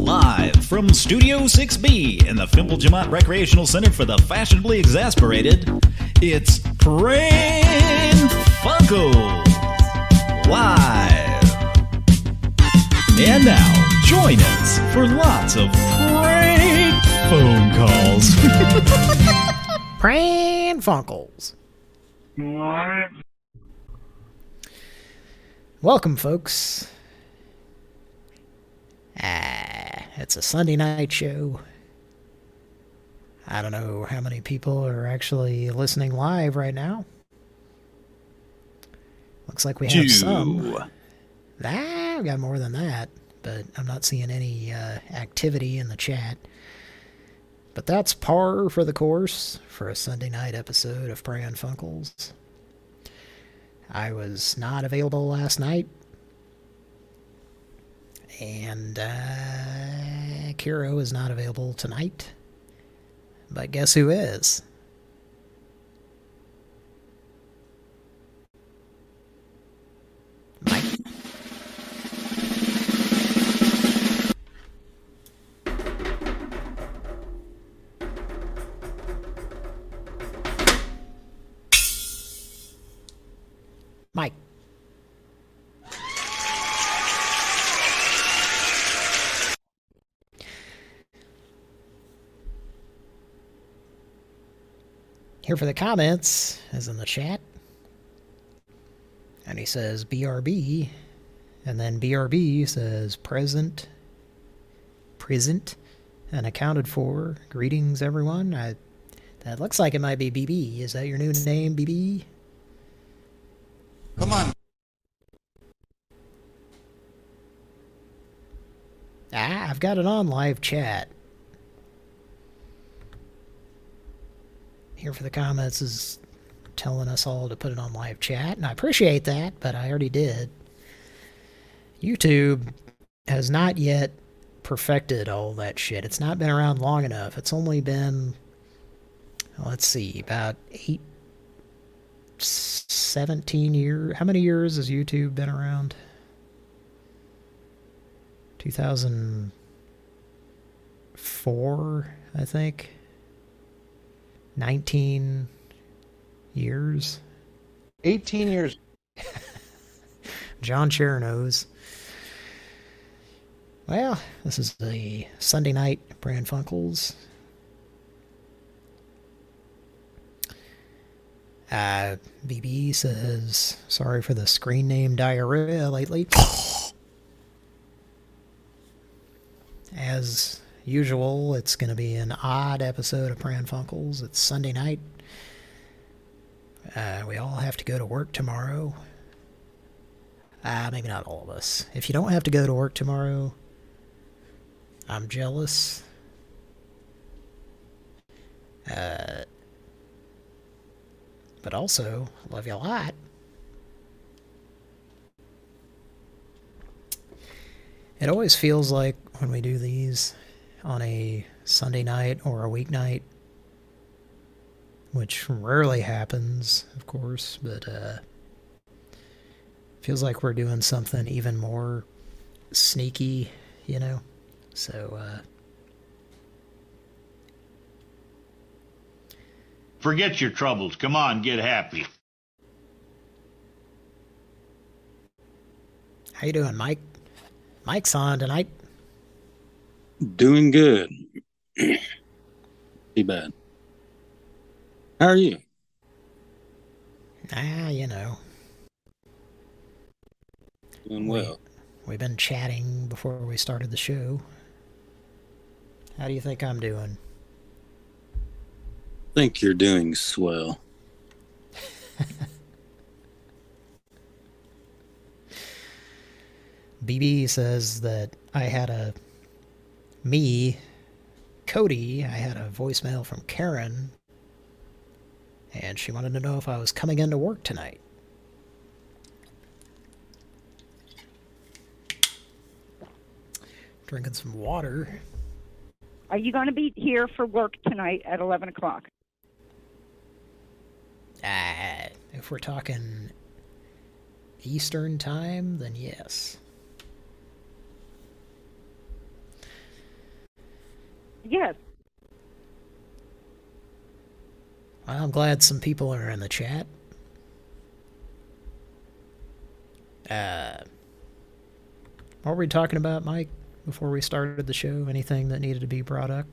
Live from Studio 6B in the Fimple Jamont Recreational Center for the Fashionably Exasperated, it's Pran Funkels Live. And now, join us for lots of prank phone calls. Pran Funkels. Welcome, folks. It's a Sunday night show. I don't know how many people are actually listening live right now. Looks like we have some. I've got more than that, but I'm not seeing any activity in the chat. But that's par for the course for a Sunday night episode of Pran Funkels. I was not available last night. And Kiro is not available tonight. But guess who is? Mike. Mike. Here for the comments, as in the chat. And he says BRB. And then BRB says present, and accounted for. Greetings, everyone. That looks like it might be BB. Is that your new name, BB? Come on. I've got it on live chat. Here for the comments is telling us all to put it on live chat, and I appreciate that, but I already did. YouTube has not yet perfected all that shit. It's not been around long enough. It's only been, let's see, about 17 years. How many years has YouTube been around? 2004, I think. 19 years. 18 years. John Cher knows. Well, this is the Sunday night Pran Funkels. BB says, sorry for the screen name diarrhea lately. As usual, it's going to be an odd episode of Pran Funkels. It's Sunday night. We all have to go to work tomorrow. Maybe not all of us. If you don't have to go to work tomorrow, I'm jealous. But also, love you a lot. It always feels like when we do these on a Sunday night or a weeknight, which rarely happens, of course, but feels like we're doing something even more sneaky, you know? So, forget your troubles. Come on, get happy. How you doing, Mike? Mike's on tonight. Doing good. Too bad. How are you? You know. Doing well. We've been chatting before we started the show. How do you think I'm doing? Think you're doing swell. BB says that I had Cody, I had a voicemail from Karen, and she wanted to know if I was coming into work tonight. Drinking some water. Are you going to be here for work tonight at 11 o'clock? If we're talking Eastern time, then yes. Yes. Well, I'm glad some people are in the chat. What were we talking about, Mike, before we started the show? Anything that needed to be brought up?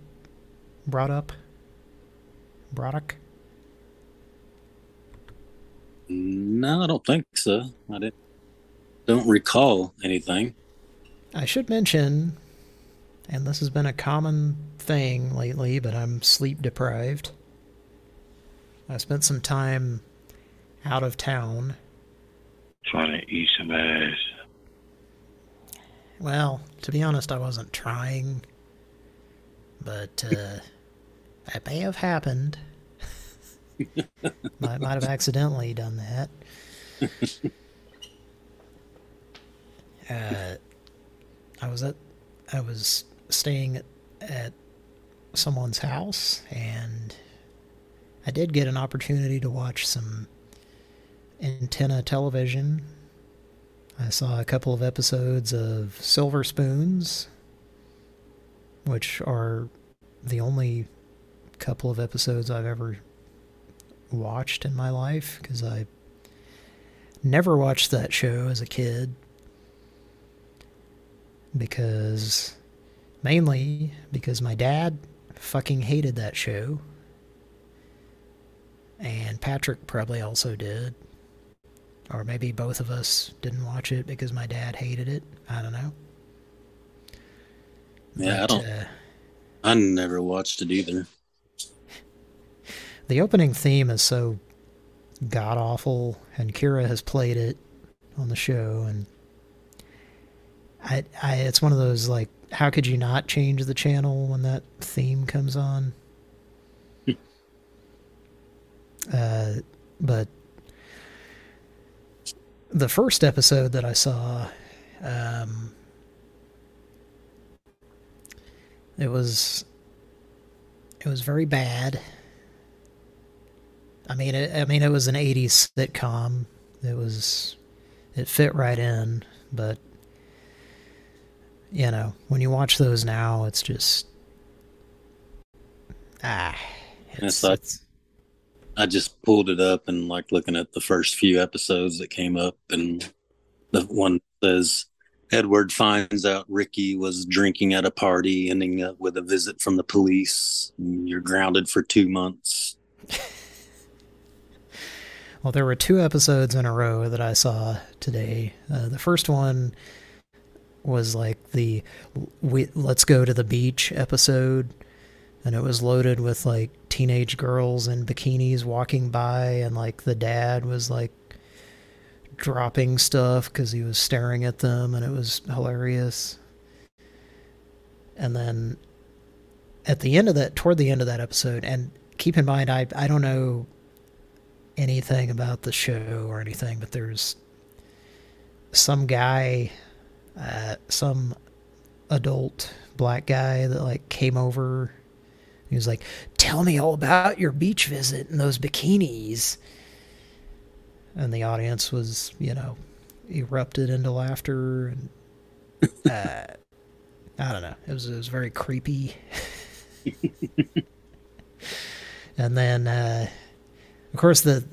No, I don't think so. Don't recall anything. I should mention, and this has been a common thing lately, but I'm sleep deprived. I spent some time out of town. Trying to eat some ass. Well, to be honest, I wasn't trying, but that may have happened. might have accidentally done that. I was staying at someone's house, and I did get an opportunity to watch some antenna television. I saw a couple of episodes of Silver Spoons, which are the only couple of episodes I've ever watched in my life, because I never watched that show as a kid, mainly because my dad fucking hated that show, and Patrick probably also did, or maybe both of us didn't watch it because my dad hated it. I don't know. Yeah, but, I never watched it either. The opening theme is so god-awful, and Kira has played it on the show, and it's one of those, like, how could you not change the channel when that theme comes on? But the first episode that I saw, it was very bad. I mean, it was an 80s sitcom. It fit right in, but you know, when you watch those now, it's just I just pulled it up and like looking at the first few episodes that came up, and the one says Edward finds out Ricky was drinking at a party, ending up with a visit from the police. You're grounded for 2 months. Well, there were 2 episodes in a row that I saw today. The first one was like let's go to the beach episode, and it was loaded with like teenage girls in bikinis walking by, and like the dad was like dropping stuff because he was staring at them, and it was hilarious. And then toward the end of that episode, and keep in mind, I don't know anything about the show or anything, but there's some guy, some adult black guy that like came over. He was like, "Tell me all about your beach visit and those bikinis." And the audience was, you know, erupted into laughter, and I don't know. It was very creepy. And then, of course, the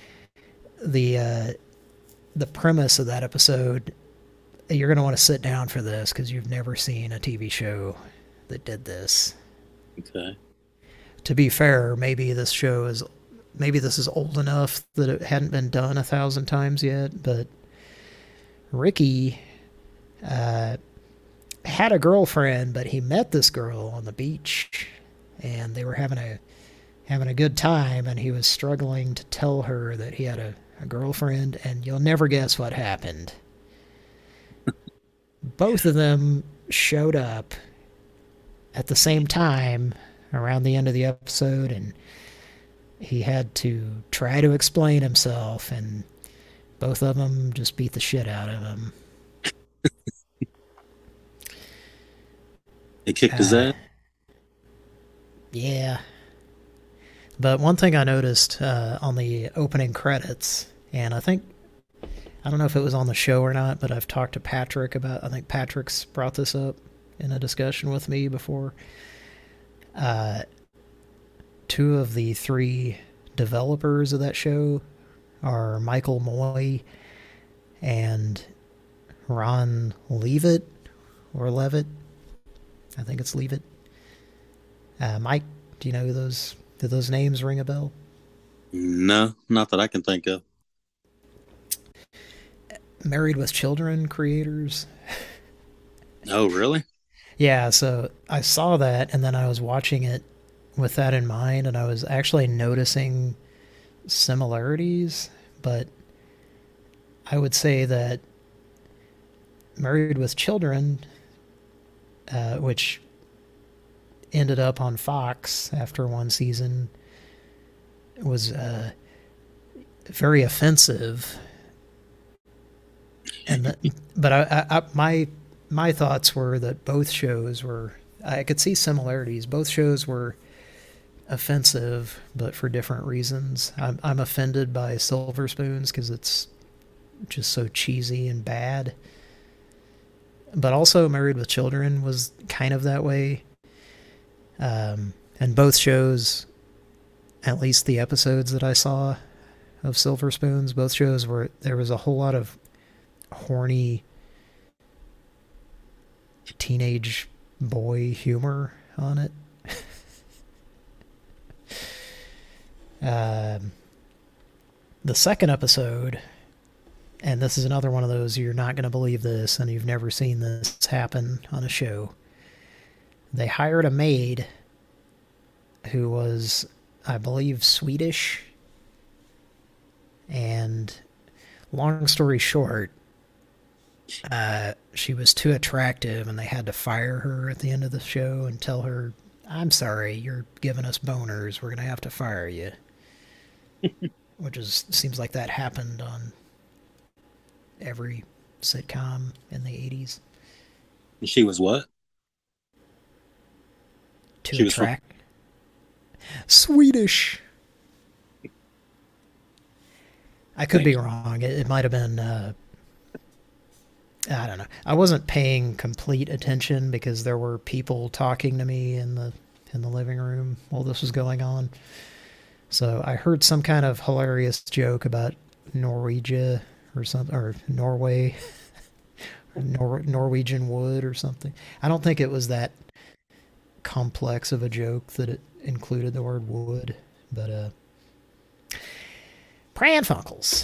premise of that episode, you're going to want to sit down for this because you've never seen a TV show that did this. Okay. To be fair, maybe this is old enough that it hadn't been done 1,000 times yet, but Ricky had a girlfriend, but he met this girl on the beach, and they were having a good time, and he was struggling to tell her that he had a girlfriend, and you'll never guess what happened. Both of them showed up at the same time around the end of the episode, and he had to try to explain himself, and both of them just beat the shit out of him. They kicked his ass? Yeah. But one thing I noticed on the opening credits, and I don't know if it was on the show or not, but I've talked to Patrick I think Patrick's brought this up in a discussion with me before. Two of the three developers of that show are Michael Moy and Ron Leavitt, or Levitt. I think it's Leavitt. Mike, do you know do those names ring a bell? No, not that I can think of. Married with Children creators. Oh, really? Yeah, so I saw that, and then I was watching it with that in mind, and I was actually noticing similarities, but I would say that Married with Children, which ended up on Fox after one season, was very offensive. And but my thoughts were that both shows were, I could see similarities. Both shows were offensive, but for different reasons. I'm offended by Silver Spoons because it's just so cheesy and bad. But also Married with Children was kind of that way. And both shows, at least the episodes that I saw of Silver Spoons, both shows there was a whole lot of horny teenage boy humor on it. The second episode, and this is another one of those, you're not going to believe this, and you've never seen this happen on a show. They hired a maid who was, I believe, Swedish, and long story short, she was too attractive, and they had to fire her at the end of the show and tell her, "I'm sorry, you're giving us boners. We're going to have to fire you." Which seems like that happened on every sitcom in the 80s. She was what? Too attractive. Swedish. I could be wrong. It might have been... I don't know. I wasn't paying complete attention because there were people talking to me in the living room while this was going on. So I heard some kind of hilarious joke about Norwegia or something, or Norway, Norwegian wood or something. I don't think it was that complex of a joke that it included the word wood, but Pran Funkels.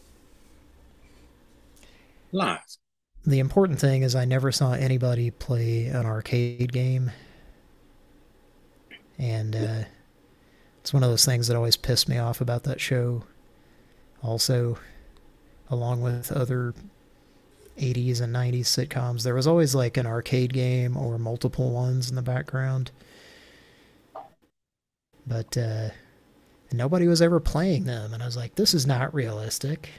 Live. The important thing is I never saw anybody play an arcade game. And it's one of those things that always pissed me off about that show. Also, along with other 80s and 90s sitcoms, there was always like an arcade game or multiple ones in the background. But nobody was ever playing them. And I was like, this is not realistic.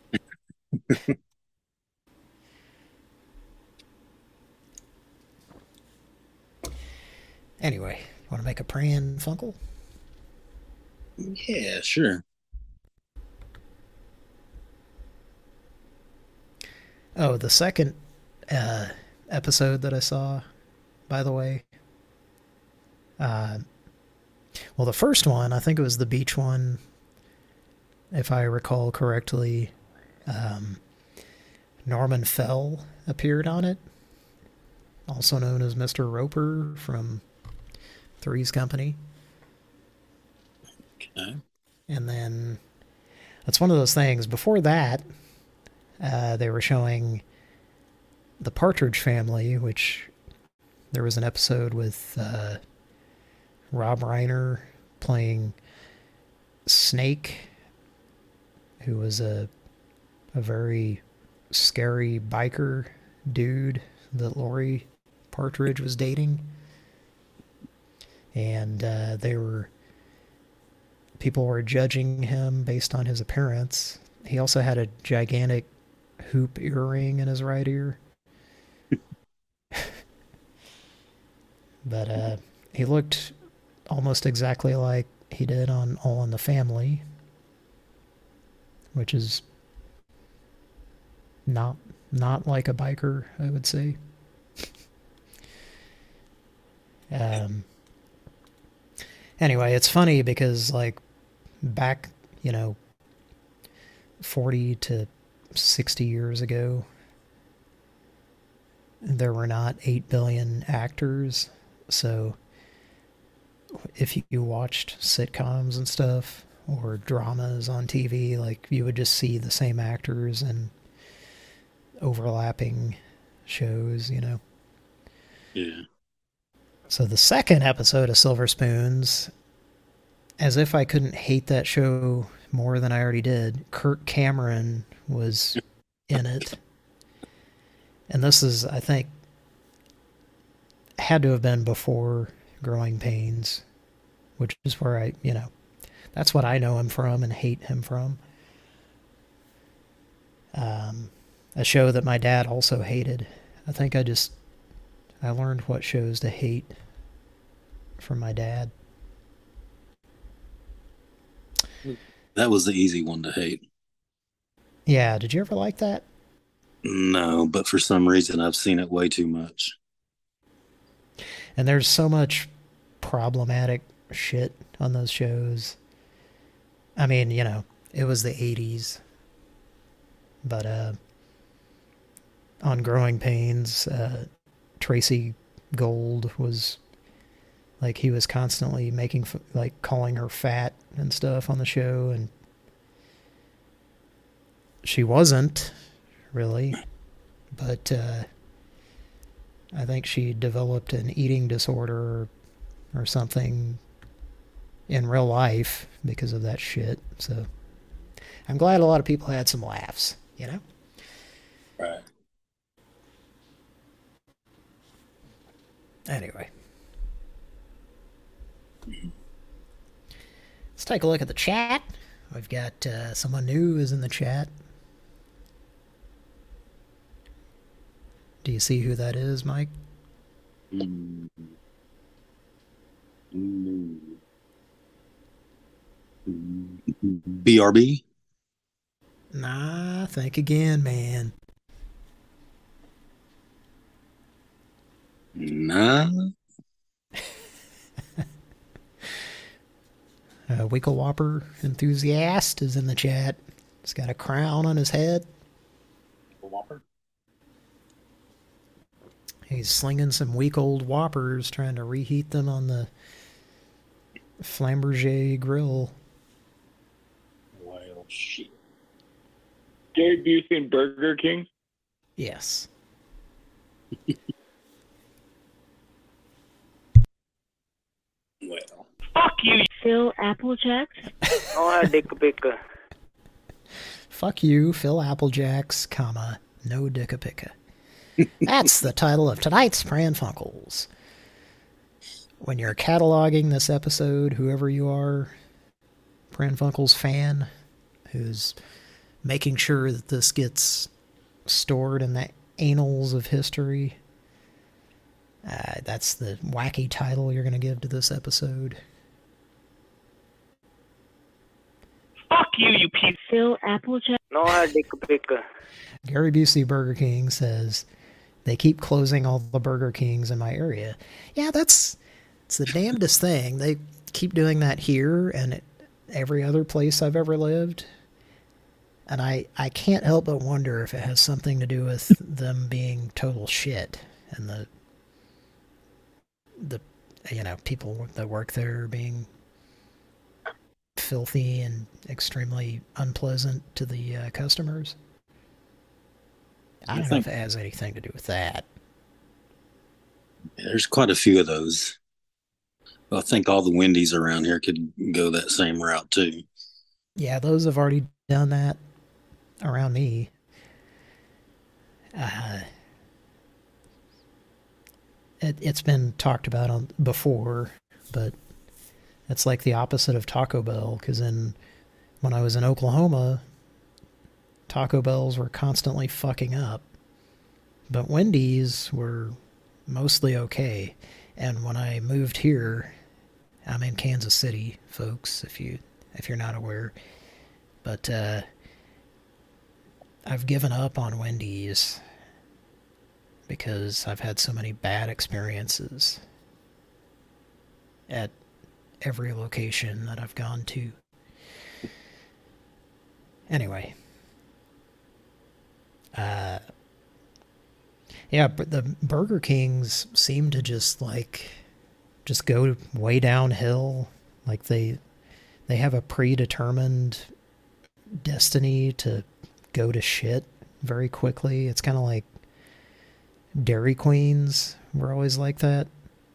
Anyway, want to make a Pran Funkel? Yeah, sure. Oh, the second episode that I saw, by the way. Well, the first one, I think it was the beach one, if I recall correctly. Norman Fell appeared on it, also known as Mr. Roper from Three's Company. Okay. And then that's one of those things. Before that, they were showing The Partridge Family, which there was an episode with Rob Reiner playing Snake, who was a very scary biker dude that Lori Partridge was dating. And people were judging him based on his appearance. He also had a gigantic hoop earring in his right ear. But he looked almost exactly like he did on All in the Family, which is not like a biker, I would say. Anyway, it's funny because, like, back, 40 to 60 years ago, there were not 8 billion actors. So if you watched sitcoms and stuff or dramas on TV, like, you would just see the same actors in overlapping shows, Yeah. So the second episode of Silver Spoons, as if I couldn't hate that show more than I already did, Kirk Cameron was in it. And this is, I think, had to have been before Growing Pains, which is where I, that's what I know him from and hate him from. A show that my dad also hated. I think I learned what shows to hate from my dad. That was the easy one to hate. Yeah, did you ever like that? No, but for some reason I've seen it way too much. And there's so much problematic shit on those shows. I mean, it was the 80s. But on Growing Pains, Tracy Gold was, like, he was constantly calling her fat and stuff on the show, and she wasn't, really. But I think she developed an eating disorder or something in real life because of that shit. So I'm glad a lot of people had some laughs, Right. Anyway. Let's take a look at the chat. We've got someone new is in the chat. Do you see who that is, Mike? BRB? Nah, think again, man. Nah. Winkle Whopper enthusiast is in the chat. He's got a crown on his head. Whopper? He's slinging some week old Whoppers, trying to reheat them on the Flamberger grill. Well, shit. Gary Busey and Burger King? Yes. Well. Fuck you, Phil Applejacks. Oh, Dicka-Picka. Fuck you, Phil Applejacks, comma, no Dicka-Picka. That's the title of tonight's Pran Funkels. When you're cataloging this episode, whoever you are, Pran Funkels fan, who's making sure that this gets stored in the annals of history, that's the wacky title you're going to give to this episode. Fuck you, you piece. Phil Applejack. No, Dicka-Picka. Gary Busey Burger King says, they keep closing all the Burger Kings in my area. Yeah, it's the damnedest thing. They keep doing that here and at every other place I've ever lived. And I can't help but wonder if it has something to do with them being total shit and the people that work there being filthy and extremely unpleasant to the customers. I don't know if it has anything to do with that. There's quite a few of those. I think all the Wendy's around here could go that same route too. Yeah, those have already done that around me. It's been talked about before, but it's like the opposite of Taco Bell, because when I was in Oklahoma, Taco Bells were constantly fucking up, but Wendy's were mostly okay. And when I moved here, I'm in Kansas City, folks, if you're not aware, but I've given up on Wendy's because I've had so many bad experiences at every location that I've gone to. Anyway. Yeah, but the Burger Kings seem to just go way downhill. Like they have a predetermined destiny to go to shit very quickly. It's kind of like Dairy Queens were always like that.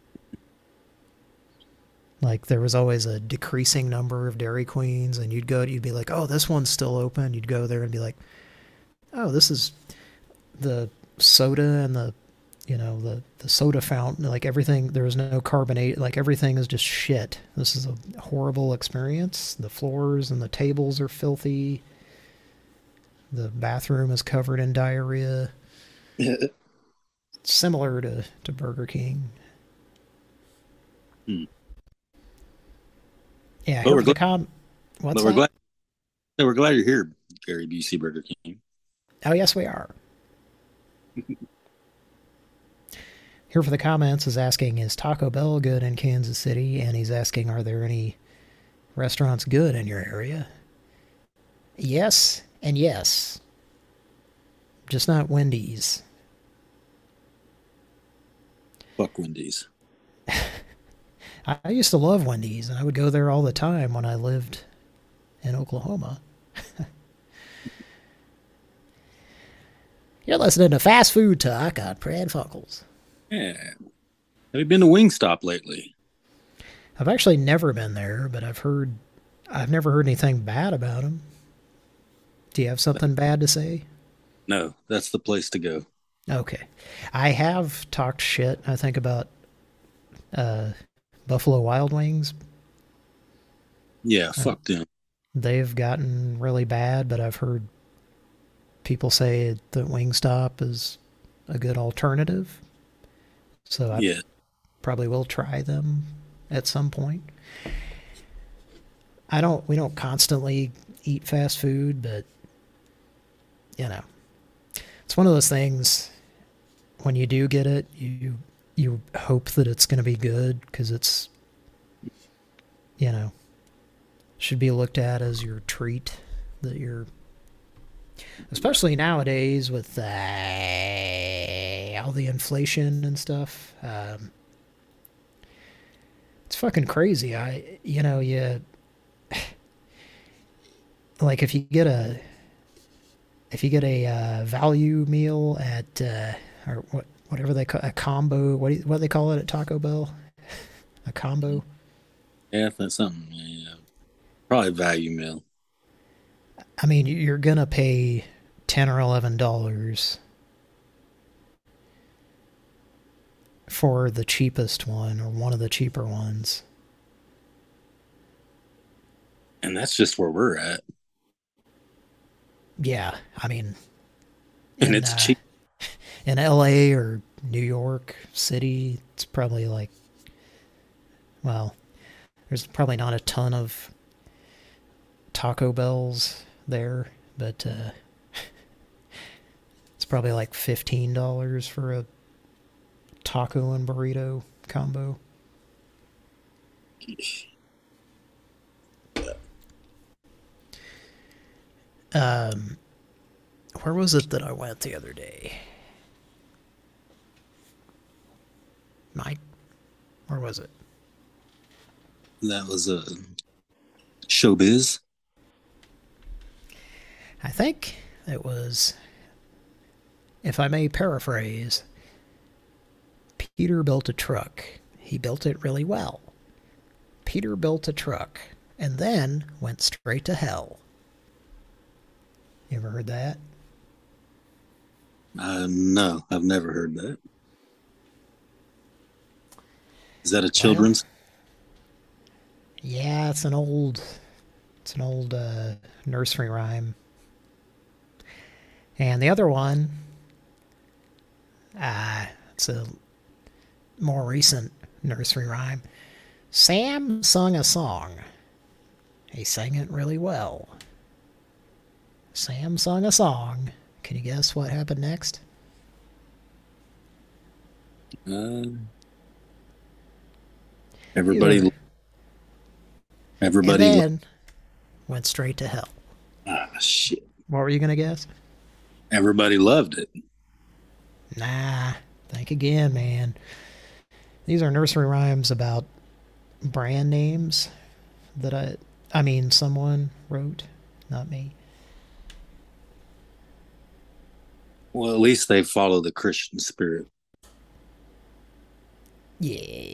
Like there was always a decreasing number of Dairy Queens, and you'd be like, oh, this one's still open. You'd go there and be like, oh, this is the soda and the soda fountain, like everything, there was no carbonate, like everything is just shit. This is a horrible experience. The floors and the tables are filthy. The bathroom is covered in diarrhea. Similar to Burger King. Yeah, but we're glad you're here, Gary Busey, Burger King. Oh, yes, we are. Here for the comments is asking, is Taco Bell good in Kansas City? And he's asking, are there any restaurants good in your area? Yes and yes. Just not Wendy's. Fuck Wendy's. I used to love Wendy's, and I would go there all the time when I lived in Oklahoma. You're listening to Fast Food Talk on Pran Funkels. Yeah. Have you been to Wingstop lately? I've actually never been there, but I've never heard anything bad about them. Do you have something bad to say? No, that's the place to go. Okay. I have talked shit, I think, about Buffalo Wild Wings. Yeah, fuck them. They've gotten really bad, but I've heard people say that Wingstop is a good alternative. So I probably will try them at some point. We don't constantly eat fast food, but it's one of those things, when you do get it, you hope that it's going to be good, because it's, should be looked at as your treat, that you're, especially nowadays with all the inflation and stuff. It's fucking crazy. Like if you get a value meal at or whatever they call a combo, what do they call it at Taco Bell? A combo? Yeah, if that's something. Yeah. Probably value meal. I mean, you're gonna pay $10 or $11 for the cheapest one, or one of the cheaper ones. And that's just where we're at. Yeah, I mean, and it's cheap. In LA or New York City, it's probably like, well, there's probably not a ton of Taco Bells there, but it's probably like $15 for a taco and burrito combo. Where was it that I went the other day? Mike? Where was it? That was Showbiz. I think it was, if I may paraphrase, Peter built a truck. He built it really well. Peter built a truck and then went straight to hell. You ever heard that? No, I've never heard that. Is that a children's? Yeah, it's an old nursery rhyme. And the other one, it's a more recent nursery rhyme. Sam sung a song. He sang it really well. Sam sung a song. Can you guess what happened next? Everybody Everybody. And then went straight to hell. Ah, shit. What were you going to guess? Everybody loved it. Nah, think again, man. These are nursery rhymes about brand names that someone wrote, not me. Well, at least they follow the Christian spirit. Yeah.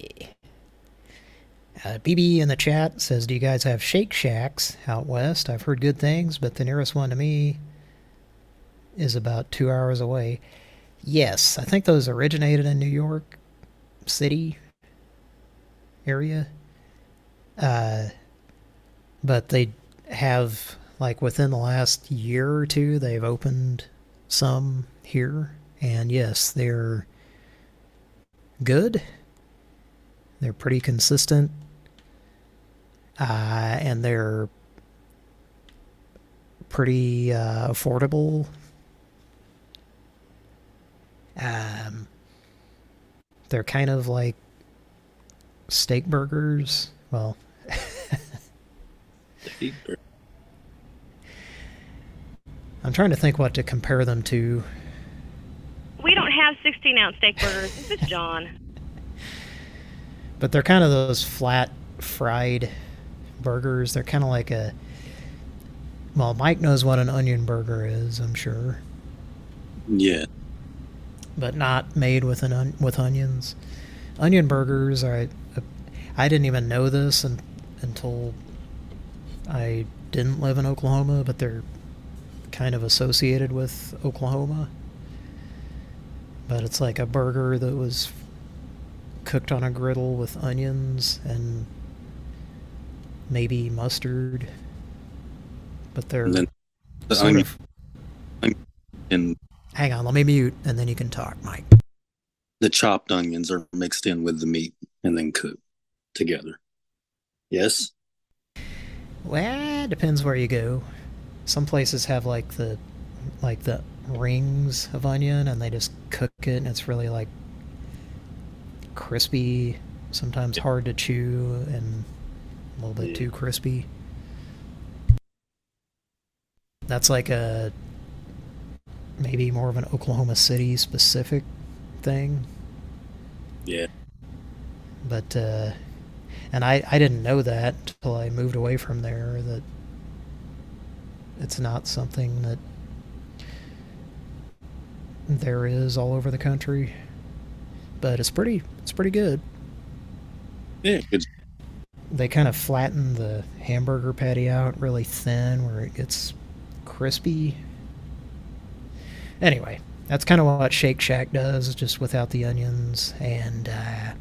BB in the chat says, do you guys have Shake Shacks out west? I've heard good things, but the nearest one to me is about 2 hours away. Yes, I think those originated in New York City area. But they have, like, within the last year or two, they've opened some here. And yes, they're good. They're pretty consistent. And they're pretty affordable. They're kind of like steak burgers. Well, I'm trying to think what to compare them to. We don't have 16-ounce steak burgers. This is John. But they're kind of those flat fried burgers. They're kind of like a... Well, Mike knows what an onion burger is, I'm sure. Yeah. But not made with with onions. Onion burgers are... I didn't even know this until I didn't live in Oklahoma, but they're kind of associated with Oklahoma. But it's like a burger that was cooked on a griddle with onions and maybe mustard. But they're sort of... Hang on, let me mute, and then you can talk, Mike. The chopped onions are mixed in with the meat and then cooked together. Yes? Well, it depends where you go. Some places have like the rings of onion, and they just cook it, and it's really like crispy, sometimes hard to chew, and a little bit too crispy. That's like a maybe more of an Oklahoma City specific thing. Yeah. But and I didn't know that until I moved away from there, that it's not something that there is all over the country. But it's pretty good. Yeah, good. They kind of flatten the hamburger patty out really thin where it gets crispy. Anyway, that's kind of what Shake Shack does, just without the onions. And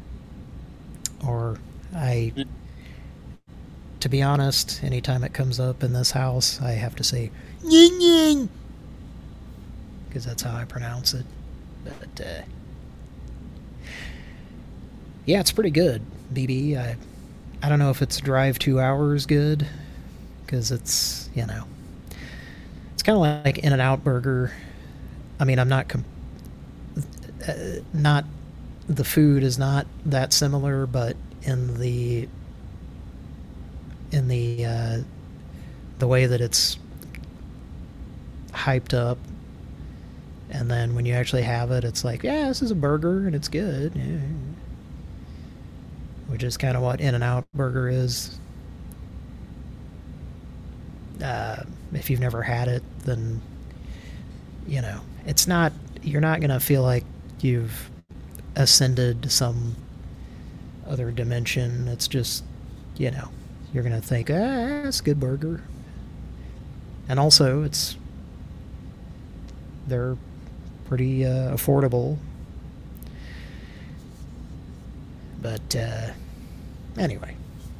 to be honest, anytime it comes up in this house, I have to say "yin yin," because that's how I pronounce it. But yeah, it's pretty good, BB. I don't know if it's drive 2 hours good, because it's, you know, it's kind of like In-N-Out Burger. I mean, I'm not not the food is not that similar, but in the way that it's hyped up, and then when you actually have it, it's like, yeah, this is a burger and it's good. Yeah. Which is kind of what In-N-Out Burger is. If you've never had it, then, you know, it's not, you're not going to feel like you've ascended to some other dimension. It's just, you know, you're going to think, it's a good burger. And also, they're pretty affordable. But, anyway.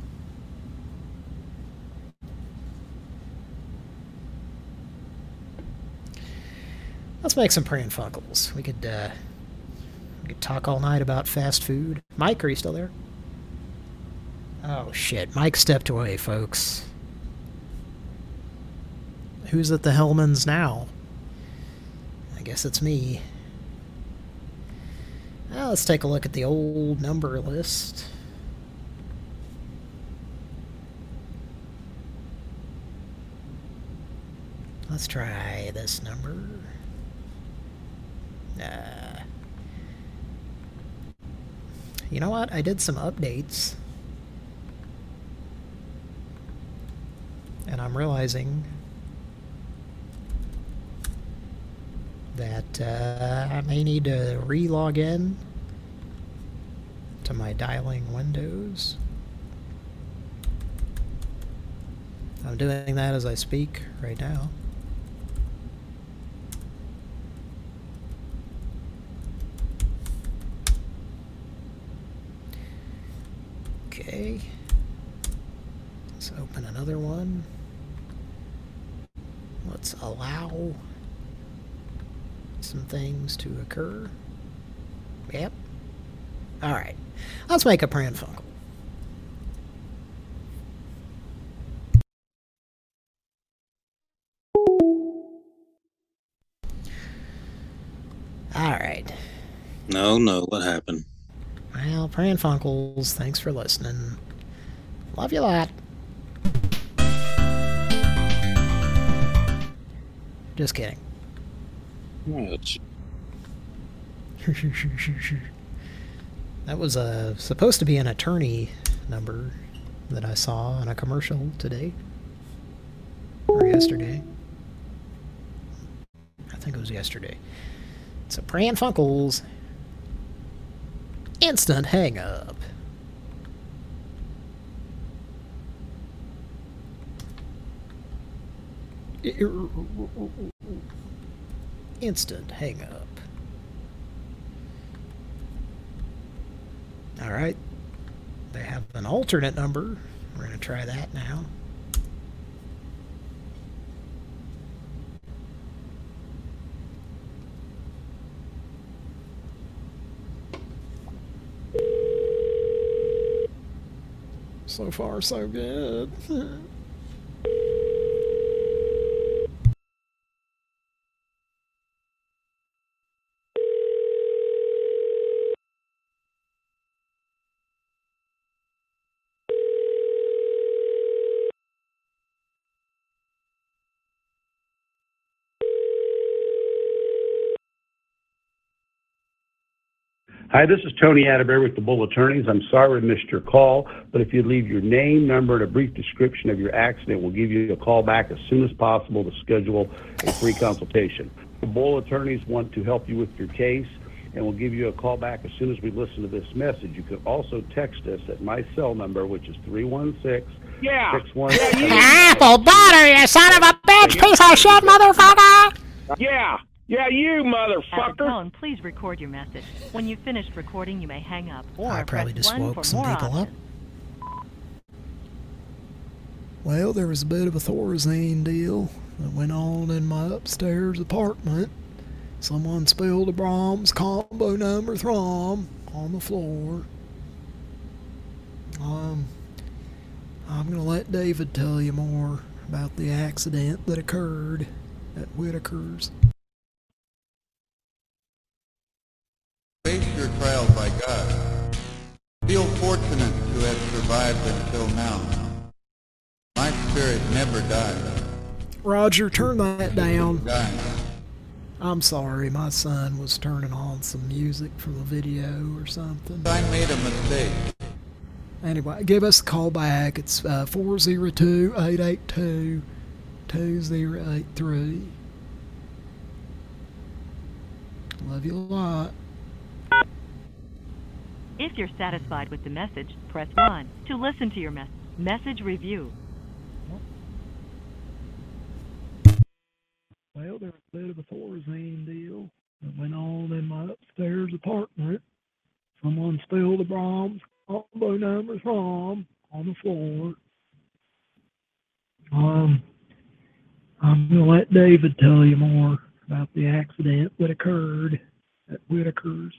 Let's make some Pran Funkels. We could talk all night about fast food. Mike, are you still there? Oh, shit. Mike stepped away, folks. Who's at the Hellmann's now? I guess it's me. Well, let's take a look at the old number list. Let's try this number. You know what? I did some updates. And I'm realizing that I may need to re-log in to my dialing windows. I'm doing that as I speak right now. Okay. Let's open another one. Let's allow some things to occur. Yep. Alright. Let's make a Pran Funkel. Alright. No, what happened? Well, Pran Funkels, thanks for listening. Love you a lot. Just kidding. That was supposed to be an attorney number that I saw on a commercial today. Or yesterday. I think it was yesterday. So Pran Funkels. Instant hang up. Instant hang up. Alright. They have an alternate number. We're going to try that now. So far, so good. Hi, this is Tony Atterbury with the Bull Attorneys. I'm sorry we missed your call, but if you'd leave your name, number, and a brief description of your accident, we'll give you a call back as soon as possible to schedule a free consultation. The Bull Attorneys want to help you with your case, and we'll give you a call back as soon as we listen to this message. You can also text us at my cell number, which is 316 617. Apple butter, you son of a bitch, piece of shit, motherfucker! Yeah, you At the motherfucker. tone, please record your message. When you've finished recording, you may hang up or I probably press just 1 woke for some more people up. options. Well, there was a bit of a Thorazine deal that went on in my upstairs apartment. Someone spilled a Brahms combo number throm on the floor. I'm gonna let David tell you more about the accident that occurred at Whitaker's. Face your trial by God. Feel fortunate to have survived until now. My spirit never died. Roger, turn that down. Died. I'm sorry, my son was turning on some music from a video or something. I made a mistake. Anyway, give us a call back. It's 402-882-2083. Love you a lot. If you're satisfied with the message, press 1 to listen to your message review. Well, there was a bit of a Thorazine deal that went on in my upstairs apartment. Someone spilled the Brahms combo number throm on the floor. I'm going to let David tell you more about the accident that occurred at Whitaker's.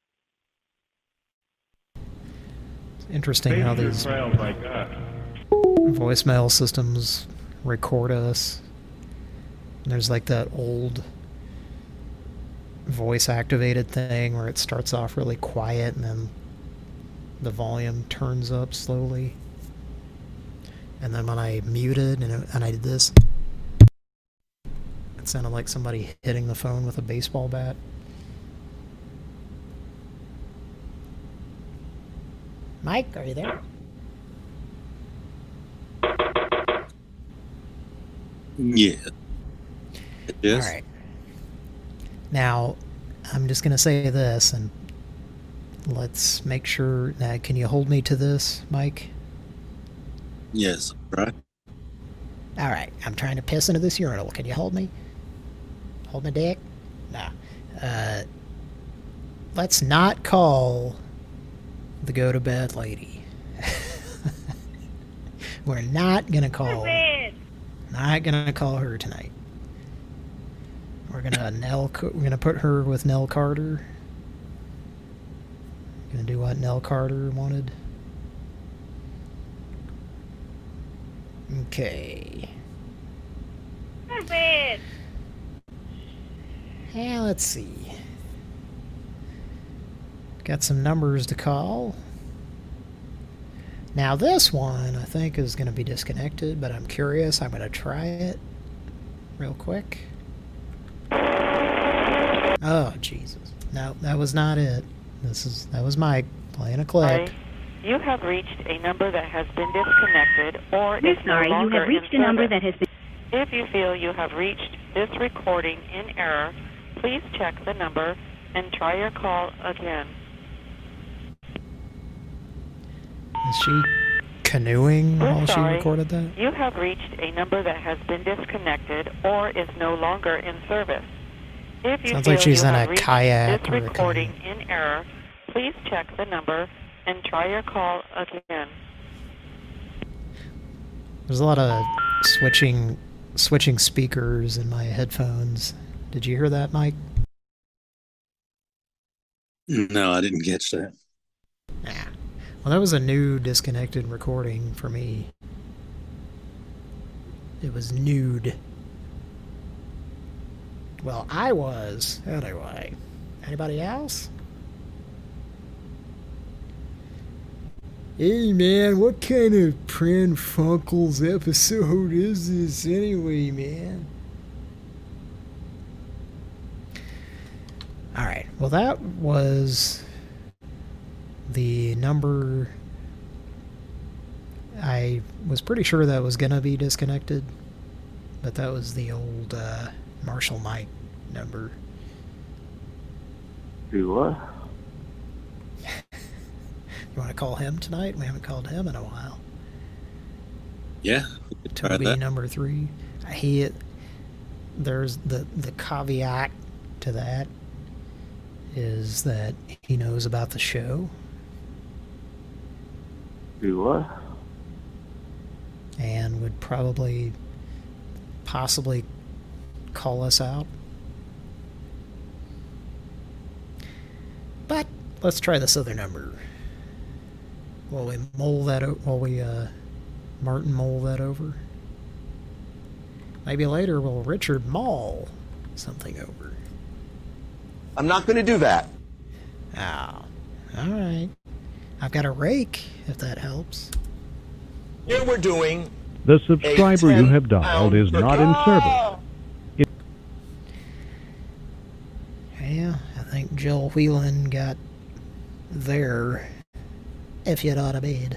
It's interesting how these voicemail systems record us. There's like that old voice activated thing where it starts off really quiet and then the volume turns up slowly. And then when I muted and I did this, sounded like somebody hitting the phone with a baseball bat. Mike, are you there? Yeah. Yes. All right. Now, I'm just going to say this, and let's make sure... can you hold me to this, Mike? Yes, right. All right. I'm trying to piss into this urinal. Can you hold me? Hold my dick? Nah. Let's not call the go-to-bed lady. We're not going to call... Not going to call her tonight. We're gonna put her with Nell Carter. Gonna do what Nell Carter wanted. Okay. Yeah, let's see. Got some numbers to call. Now this one I think is gonna be disconnected, but I'm curious. I'm gonna try it real quick. Oh, Jesus. No, that was not it. That was Mike playing a clip. You have reached a number that has been disconnected or is no longer you have reached a number that has been... If you feel you have reached this recording in error, please check the number and try your call again. Is she canoeing while she recorded that? You have reached a number that has been disconnected or is no longer in service. If you Sounds feel like she's you in have a reached kayak this or a recording in error, please check the number and try your call again. There's a lot of switching speakers in my headphones. Did you hear that, Mike? No, I didn't catch that. Nah. Well, that was a new disconnected recording for me. It was nude. Well, I was. Anyway. Anybody else? Hey, man, what kind of Pran Funkels episode is this anyway, man? Alright, well that was the number... I was pretty sure that was gonna be disconnected, but that was the old Marshall Mike number. Do what? You want to call him tonight? We haven't called him in a while. Yeah. Toby number 3. There's the caveat to that is that he knows about the show. Do what? And would possibly call us out. But let's try this other number. While we mull that Martin mull that over. Maybe later will Richard mull something over. I'm not going to do that. Oh, all right. I've got a rake, if that helps. Here we're doing... The subscriber you have dialed is not in service. Yeah, I think Jill Whelan got there. If you'd ought to bed.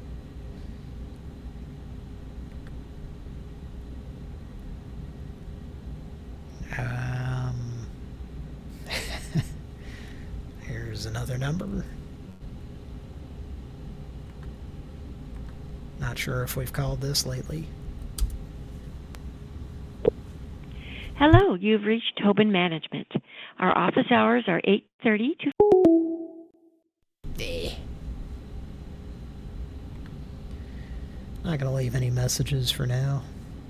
Here's another number. Not sure if we've called this lately. Hello, you've reached Tobin Management. Our office hours are 8:30 to... Not going to leave any messages for now.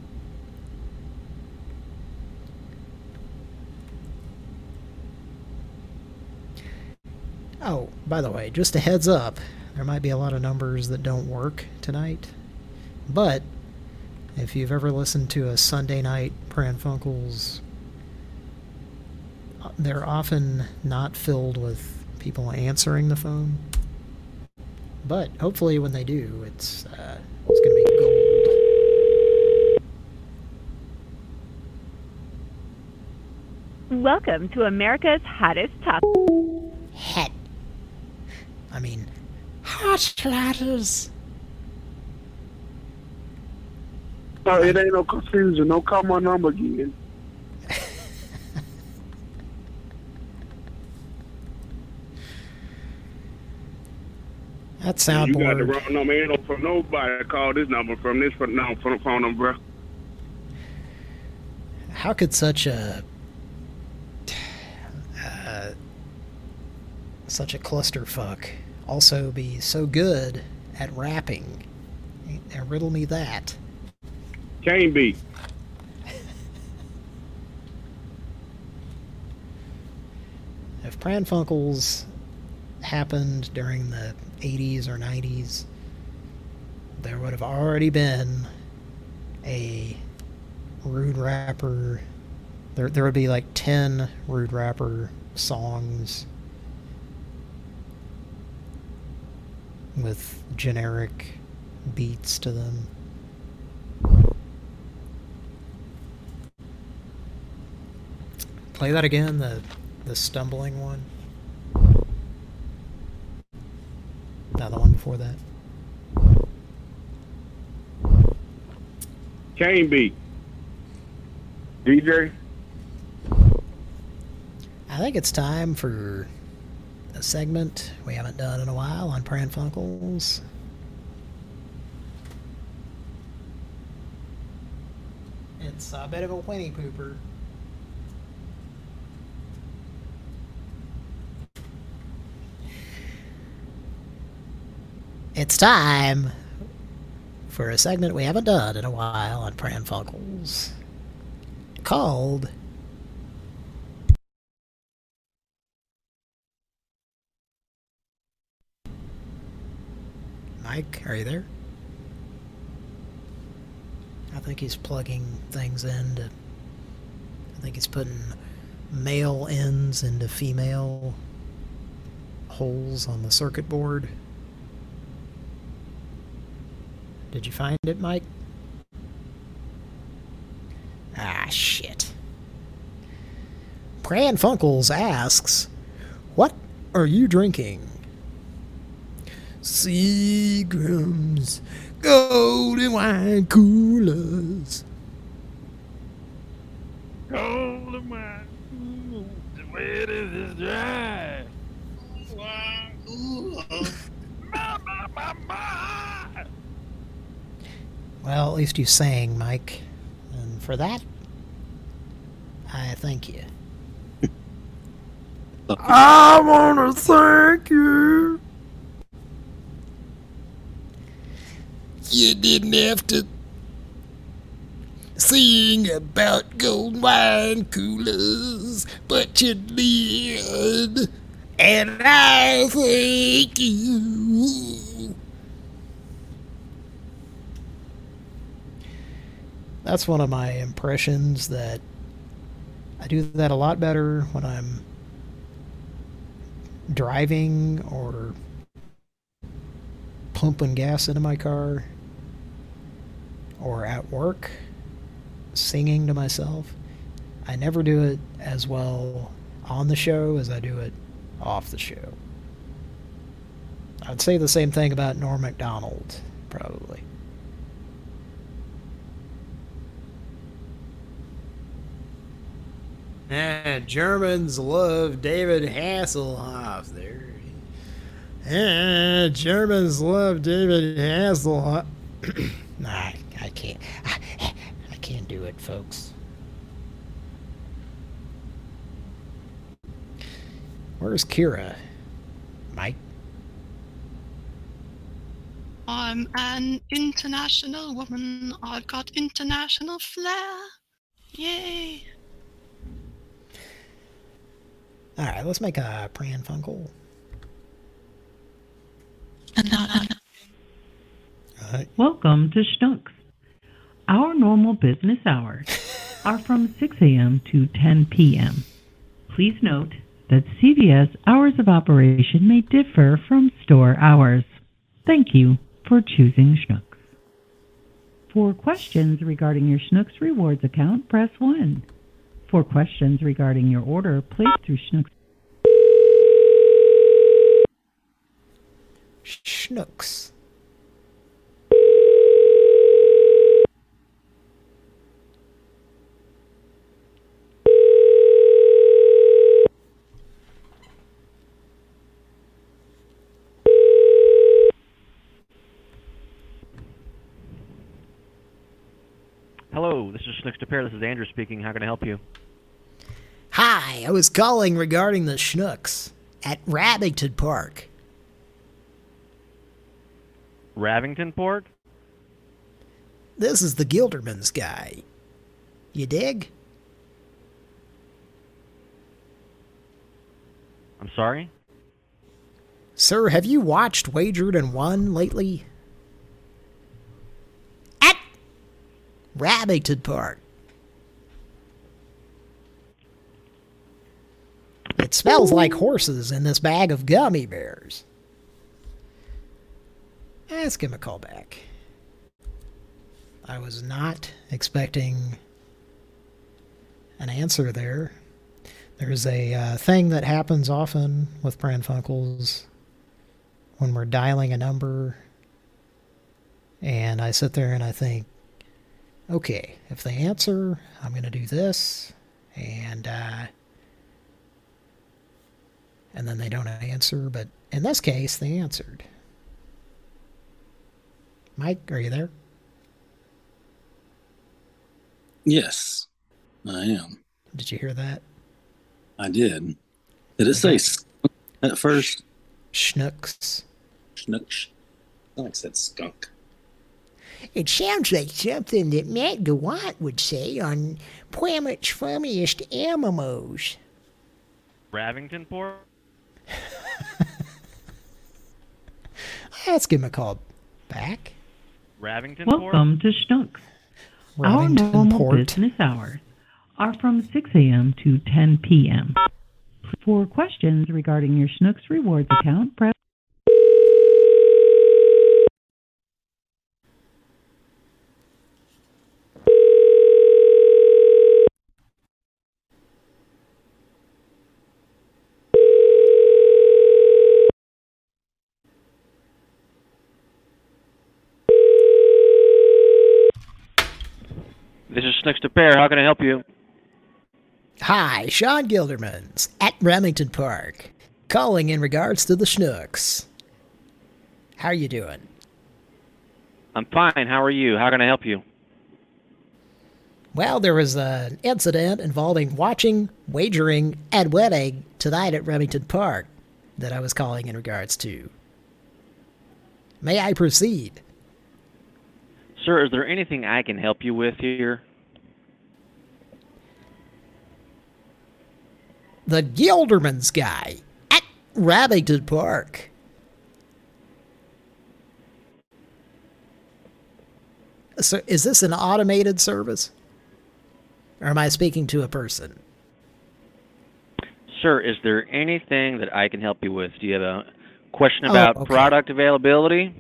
Oh, by the way, just a heads up, there might be a lot of numbers that don't work tonight. But if you've ever listened to a Sunday night Pran Funkels, they're often not filled with people answering the phone. But hopefully when they do, it's going to be gold. Welcome to America's hottest top. Hot. I mean, hot ladders. Oh, it ain't no confusion. Don't call my number again. That soundboard. You got the wrong number. Ain't no for nobody call this number from this phone number. How could such a clusterfuck also be so good at rapping? Now riddle me that. Can't be. If Pranfunkels happened during the 80s or 90s, there would have already been a Rude Rapper. There would be like 10 Rude Rapper songs with generic beats to them. Play that again, the stumbling one. No, the one before that. Can't be. DJ? I think it's time for a segment we haven't done in a while on Pranfunkels. It's a bit of a whinny pooper. It's time for a segment we haven't done in a while on Pranfunkels, called Mike, are you there? I think he's plugging things in. I think he's putting male ends into female holes on the circuit board. Did you find it, Mike? Ah, shit. Pranfunkels asks, what are you drinking? Seagram's golden wine coolers. Golden wine coolers. Where does this dry? Wine coolers. Well, at least you sang, Mike. And for that, I thank you. I want to thank you. You didn't have to sing about gold wine coolers, but you did. And I thank you. That's one of my impressions that I do that a lot better when I'm driving or pumping gas into my car or at work, singing to myself. I never do it as well on the show as I do it off the show. I'd say the same thing about Norm Macdonald, probably. Germans love David Hasselhoff there. Germans love David Hasselhoff. Nah, I can't. I can't do it, folks. Where's Kira? Mike? I'm an international woman. I've got international flair. Yay. Alright, let's make a Pranfunkel. Welcome to Schnooks. Our normal business hours are from 6 a.m. to 10 p.m. Please note that CVS hours of operation may differ from store hours. Thank you for choosing Schnooks. For questions regarding your Schnooks Rewards account, press 1. For questions regarding your order, please through Schnucks. Schnucks. Hello, this is Schnucks to Pair. This is Andrew speaking. How can I help you? Hi, I was calling regarding the Schnucks at Rabington Park. Ravington Port? This is the Gilderman's guy. You dig? I'm sorry? Sir, have you watched Wagered and Won lately? At Rabington Park. It smells like horses in this bag of gummy bears. Ask him a call back. I was not expecting an answer there. There's a thing that happens often with Pran Funkels when we're dialing a number, and I sit there and I think, okay, if they answer, I'm going to do this, and then they don't answer, but in this case, they answered. Mike, are you there? Yes, I am. Did you hear that? I did. Did it say skunk at first? Schnucks. Schnucks. I like said skunk. It sounds like something that Matt DeWatt would say on Plamet's Funniest Animals. Ravington Port? Ask him a call back. Ravington Port? Welcome to Schnucks. Our normal business hours are from 6 a.m. to 10 p.m. For questions regarding your Schnucks Rewards account, press This is Schnucks to Pair. How can I help you? Hi, Sean Gilderman's at Remington Park, calling in regards to the Schnucks. How are you doing? I'm fine. How are you? How can I help you? Well, there was an incident involving watching, wagering, and wedding tonight at Remington Park that I was calling in regards to. May I proceed? Sir, is there anything I can help you with here? The Gilderman's guy at Rabington Park. So, is this an automated service? Or am I speaking to a person? Sir, is there anything that I can help you with? Do you have a question about product availability?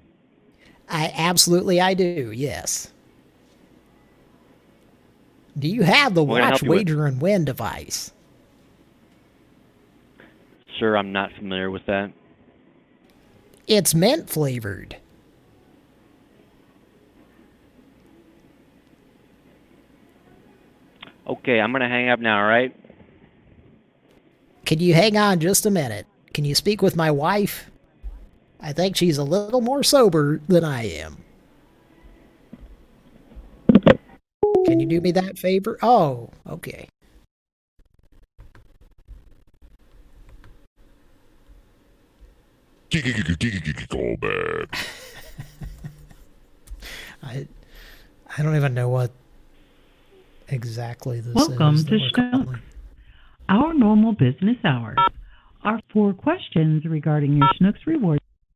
I do, yes. Do you have the Watch, Wager, and Win device? Sir, I'm not familiar with that. It's mint flavored. Okay, I'm going to hang up now, all right? Can you hang on just a minute? Can you speak with my wife? I think she's a little more sober than I am. Can you do me that favor? Oh, okay. Call back. I don't even know what exactly this is. Welcome to Schnucks. Our normal business hours are for questions regarding your Schnucks Rewards.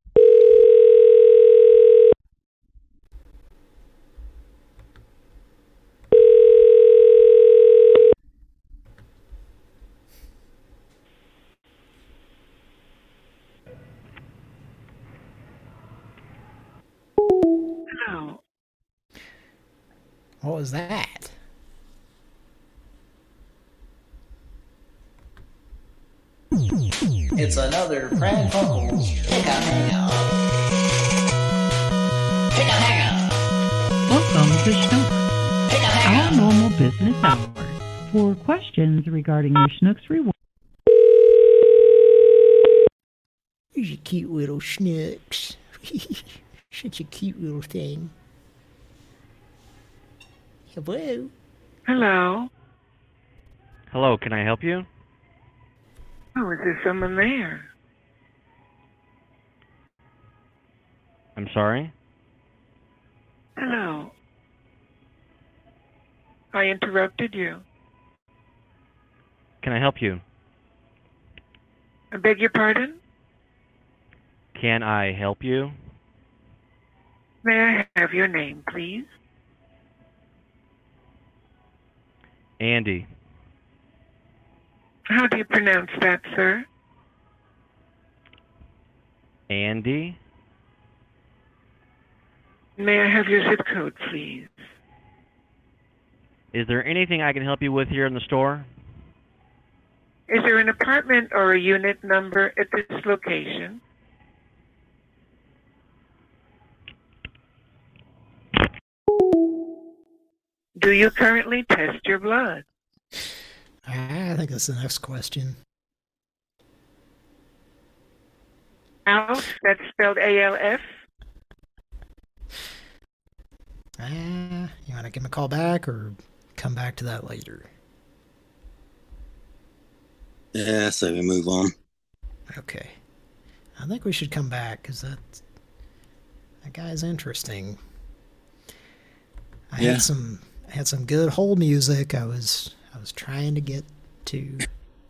Wow. What was that? It's another Pran Funkels Pick a Hang Up. Pick a Hang Up. Welcome to Schnooks, our normal business hours. For questions regarding your Schnooks reward. He's a cute little Schnooks. Such a cute little thing. Hello? Hello. Hello, can I help you? Oh, is there someone there? I'm sorry? Hello. I interrupted you. Can I help you? I beg your pardon? Can I help you? May I have your name, please? Andy. How do you pronounce that, sir? Andy? May I have your zip code, please? Is there anything I can help you with here in the store? Is there an apartment or a unit number at this location? Do you currently test your blood? I think that's the next question. Alf, that's spelled A-L-F? You want to give him a call back or come back to that later? Yeah, so we move on. Okay. I think we should come back because that guy's interesting. I had some good hold music I was trying to get to.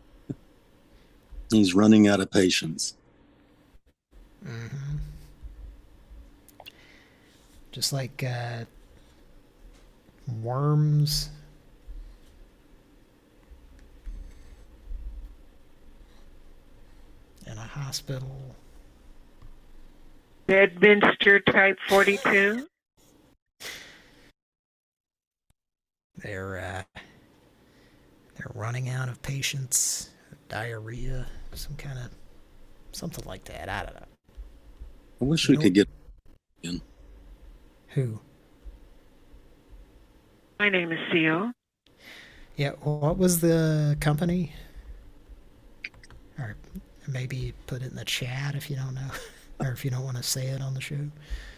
He's running out of patience. Mm-hmm. Just like worms. In a hospital. Bedminster type 42? They're running out of patients, diarrhea, something like that. I don't know. I wish we could get in. Who? My name is Seal. Yeah, what was the company? Or maybe put it in the chat if you don't know. Or if you don't want to say it on the show.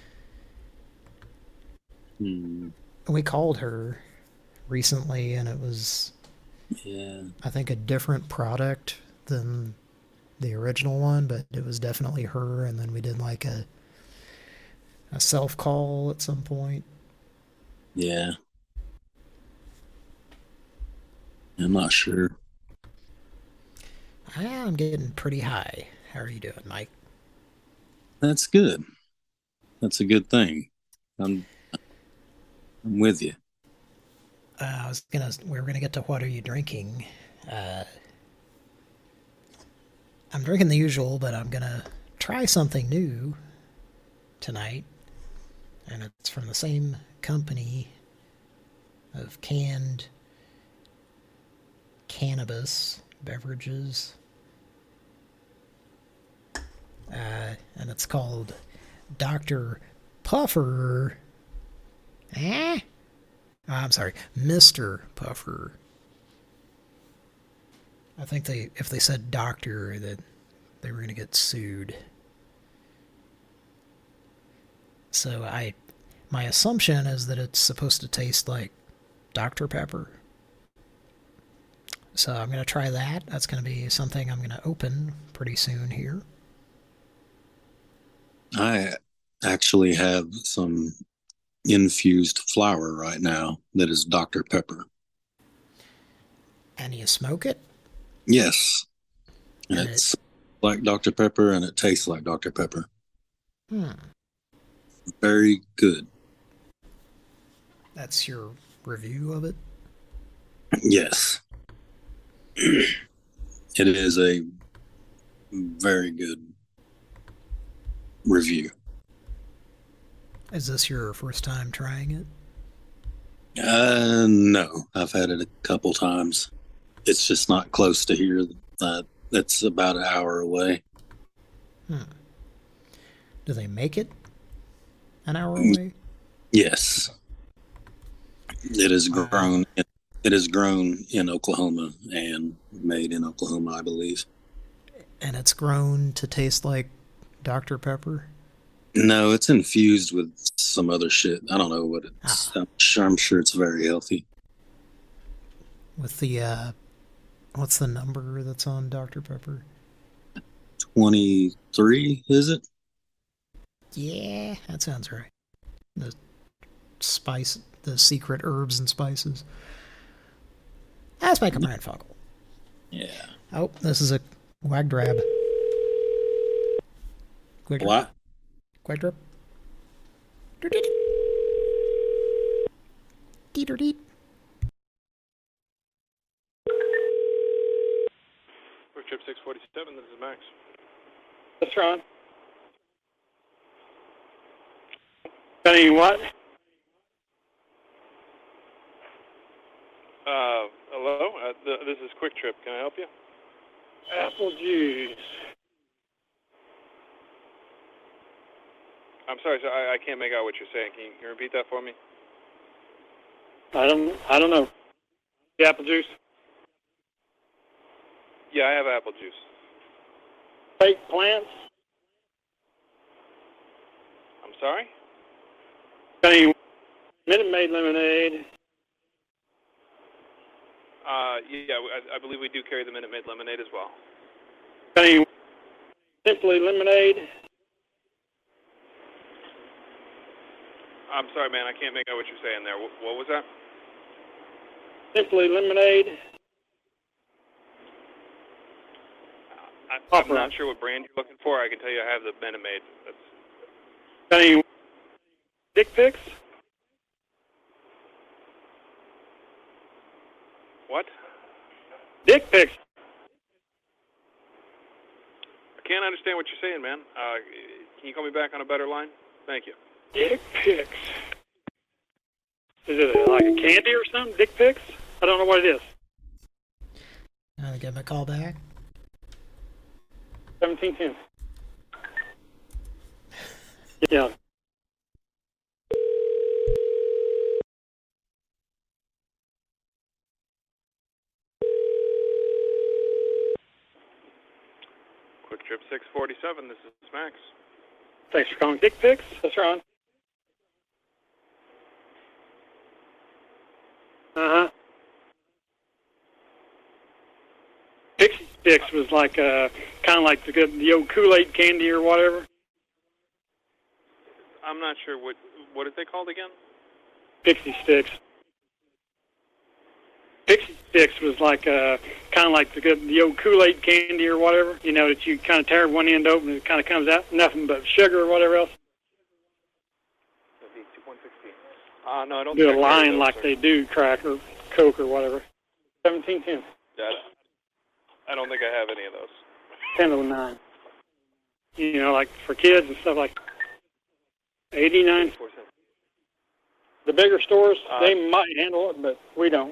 We called her recently and it was, I think, a different product than the original one, but it was definitely her, and then we did like a self-call at some point. Yeah. I'm not sure. I'm getting pretty high. How are you doing, Mike? That's good. That's a good thing. I'm with you. We were gonna get to what are you drinking. I'm drinking the usual, but I'm gonna try something new tonight. And it's from the same company of canned cannabis beverages. And it's called Dr. Puffer. I'm sorry, Mr. Puffer. I think if they said doctor, that they were going to get sued. So my assumption is that it's supposed to taste like Dr. Pepper. So I'm going to try that. That's going to be something I'm going to open pretty soon here. I actually have some infused flour right now that is Dr. Pepper. And you smoke it? Yes. And it's like Dr. Pepper and it tastes like Dr. Pepper. Very good. That's your review of it? Yes. It is a very good review. Is this your first time trying it? No, I've had it a couple times. It's just not close to here. That's about an hour away. Do they make it an hour away? Yes. It is grown. It is grown in Oklahoma and made in Oklahoma, I believe. And it's grown to taste like Dr. Pepper? No, it's infused with some other shit. I don't know what it's. I'm sure it's very healthy. With the, what's the number that's on Dr. Pepper? 23, is it? Yeah, that sounds right. The secret herbs and spices. That's Michael Brian Fogel. Yeah. Oh, this is a wag drab. Quick what? Quick drab. Deet. Quick Trip 647, this is Max. That's Ron. Any what? Hello? This is Quick Trip. Can I help you? Apple juice. I'm sorry, sir. I can't make out what you're saying. Can you repeat that for me? I don't know. The apple juice. Yeah, I have apple juice. Fake plants. I'm sorry? Any Minute Maid lemonade. Yeah, I believe we do carry the Minute Maid lemonade as well. Any Simply lemonade. I'm sorry, man. I can't make out what you're saying there. What was that? Simply lemonade. I'm not sure what brand you're looking for. I can tell you I have the Minute Maid. Any dick pics? What? Dick pics. I can't understand what you're saying, man. Can you call me back on a better line? Thank you. Dick pics. Is it like a candy or something? Dick pics? I don't know what it is. I'll give him a call back. 1710. Yeah. Quick Trip 647, this is Max. Thanks for calling Dick Pics. That's Ron. Uh-huh. Pixie Sticks was like, kind of like the old Kool-Aid candy or whatever. I'm not sure what is they called again? Pixie Sticks. Pixie Sticks was like, kind of like the old Kool-Aid candy or whatever. You know, that you kind of tear one end open and it kind of comes out. Nothing but sugar or whatever else. No, I don't Do think a I carry line those, like sir. they do crack or Coke or whatever. 1710. Yeah, I don't think I have any of those. 1009. You know, like for kids and stuff like 89. The bigger stores, they might handle it, but we don't.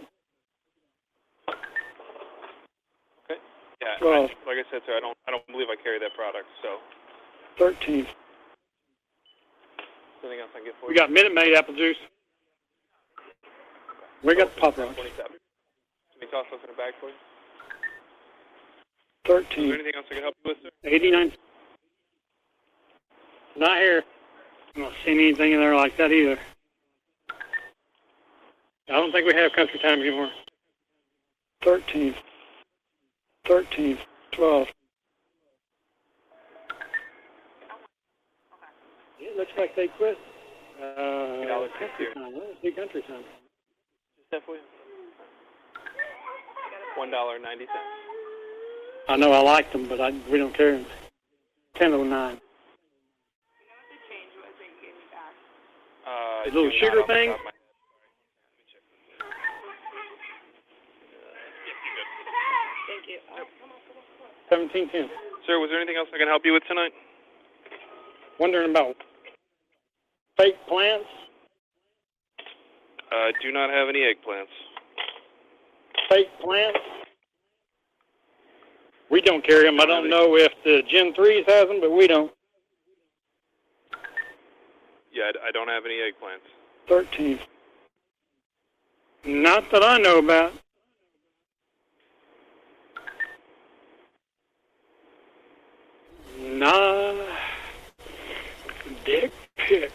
Okay. Yeah. Well, like I said, sir, I don't believe I carry that product. So. 13. Anything else I can get for We you? got Minute Maid apple juice. We got Pop Rocks. 27. Can we toss those in a bag for you? 13. Is there anything else I can help you with, sir? 89. Not here. I don't see anything in there like that either. I don't think we have Country Time anymore. 13. 13. 12. It looks like they quit. Country Time. Let's see Country Time. Just that for you. $1.90. I know I liked them, but we don't carry them. 1009. The little sugar thing? Thank you. 1710. Sir, was there anything else I can help you with tonight? Wondering about fake plants? Do not have any eggplants. Fake plants? We don't carry them. I don't know if the Gen 3s has them, but we don't. Yeah, I don't have any eggplants. 13. Not that I know about. Nah. Dick pics.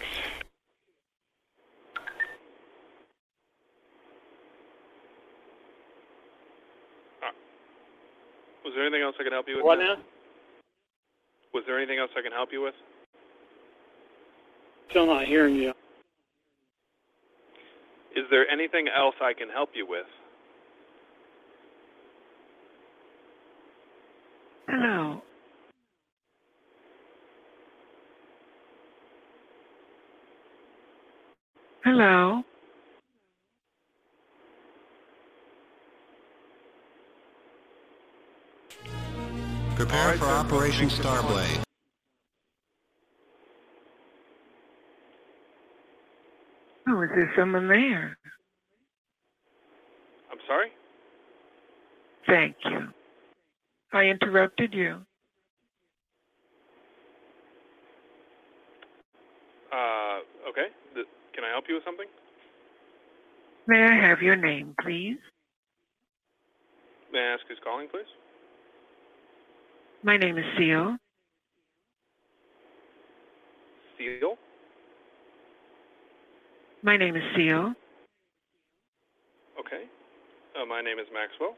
Was there anything else I can help you with? What now? Was there anything else I can help you with? Still not hearing you. Is there anything else I can help you with? Hello. Hello. Prepare for Operation Starblade. Oh, is there someone there? I'm sorry? Thank you. I interrupted you. Okay. Can I help you with something? May I have your name, please? May I ask who's calling, please? My name is Seal. Seal? My name is Seal. Okay. My name is Maxwell.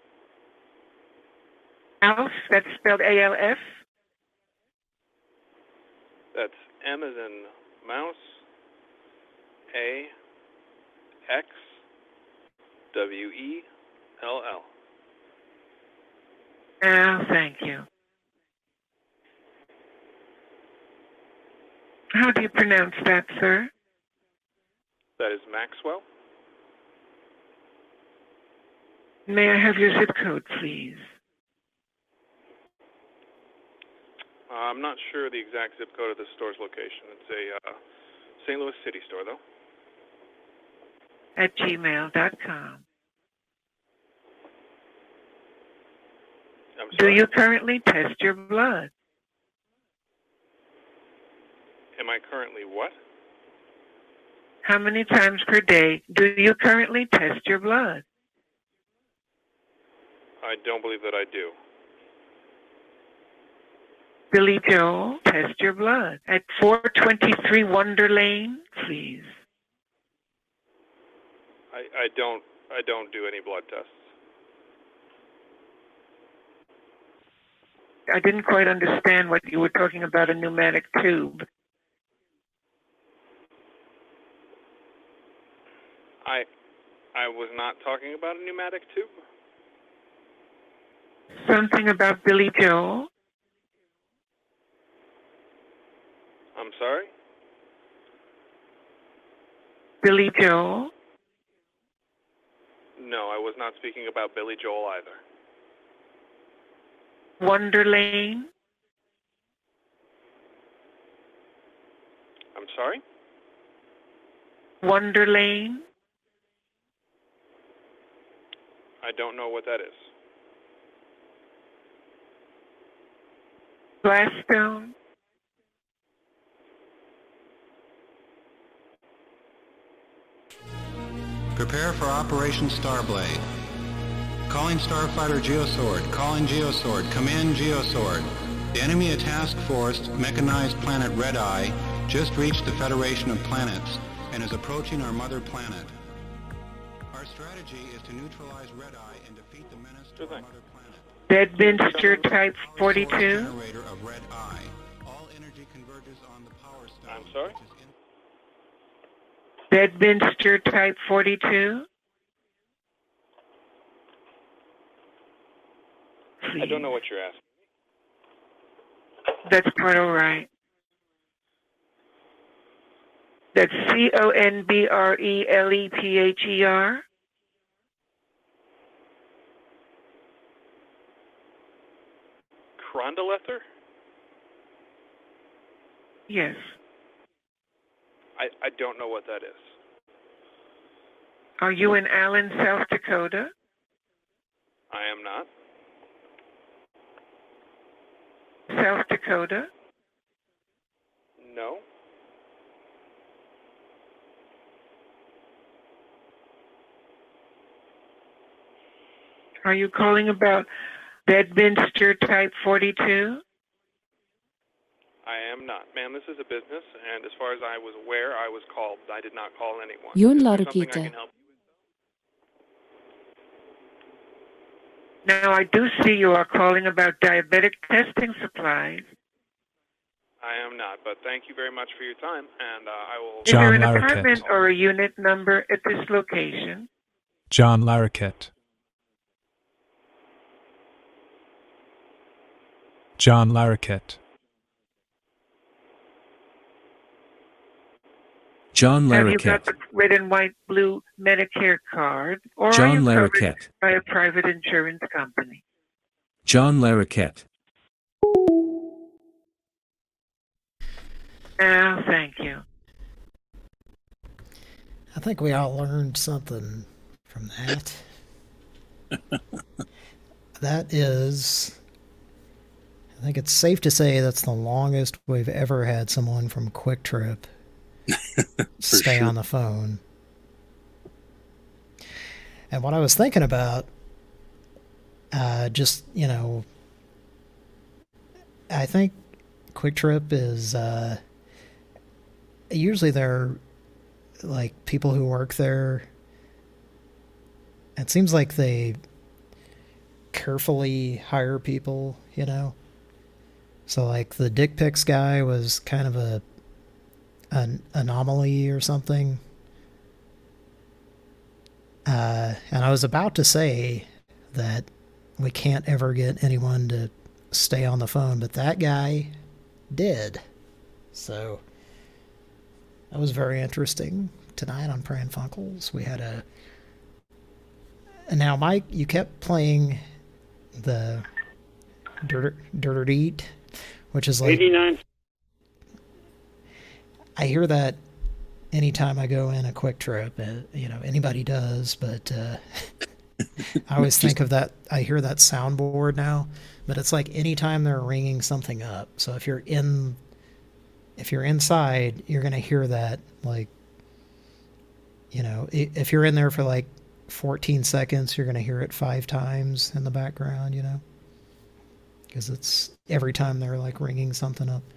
Alf, that's spelled A-L-F? That's M as in mouse, A, X, W-E-L-L. Oh, thank you. How do you pronounce that, sir? That is Maxwell. May I have your zip code, please? I'm not sure the exact zip code of the store's location. It's a St. Louis City store, though. At gmail.com. I'm Do sorry? you currently test your blood? Am I currently what? How many times per day do you currently test your blood? I don't believe that I do. Billy Joel, test your blood at 423 Wonder Lane, please. I don't do any blood tests. I didn't quite understand what you were talking about, a pneumatic tube. I was not talking about a pneumatic tube. Something about Billy Joel? I'm sorry? Billy Joel? No, I was not speaking about Billy Joel either. Wonder Lane? I'm sorry? Wonder Lane? I don't know what that is. Gladstone? Prepare for Operation Starblade. Calling Starfighter Geosword. Calling Geosword. Come in, Geosword. The enemy task force, mechanized planet Red Eye, just reached the Federation of Planets and is approaching our mother planet. Our strategy is to neutralize Red Eye and defeat the menace to our mother planet. Bedminster Type 42? Generator of Red Eye. All energy converges on the power stone. I'm sorry? Bedminster Type 42? I don't know what you're asking. That's quite all right. That's CONBRELEPHER? Crondolether? Yes. I don't know what that is. Are you in Allen, South Dakota? I am not. South Dakota? No. Are you calling about Bedminster Type 42? I am not. Ma'am, this is a business, and as far as I was aware, I was called. I did not call anyone. Yun Is la there something I Rukita. can help you Now, I do see you are calling about diabetic testing supplies. I am not, but thank you very much for your time, and I will... Is there an apartment or a unit number at this location? John Larroquette. John Larroquette. Have John you Larroquette. got the red and white blue Medicare card? Or John are you covered Larroquette. by a private insurance company? John Larroquette. Oh, thank you. I think we all learned something from that. That is... I think it's safe to say that's the longest we've ever had someone from Quick Trip stay on the phone. And what I was thinking about, just, you know, I think Quick Trip is, usually they're, like, people who work there. It seems like they carefully hire people, you know? So, like, the dick pics guy was kind of an anomaly or something. And I was about to say that we can't ever get anyone to stay on the phone, but that guy did. So, that was very interesting. Tonight on Pran Funkels, we had a... And now, Mike, you kept playing the Dirt Eat, which is like... 89. I hear that anytime I go in a Quick Trip. You know, anybody does, but I always think of that. I hear that soundboard now, but it's like anytime they're ringing something up. So if you're inside, you're going to hear that, like, you know, if you're in there for like 14 seconds, you're going to hear it 5 times in the background, you know, because it's every time they're like ringing something up.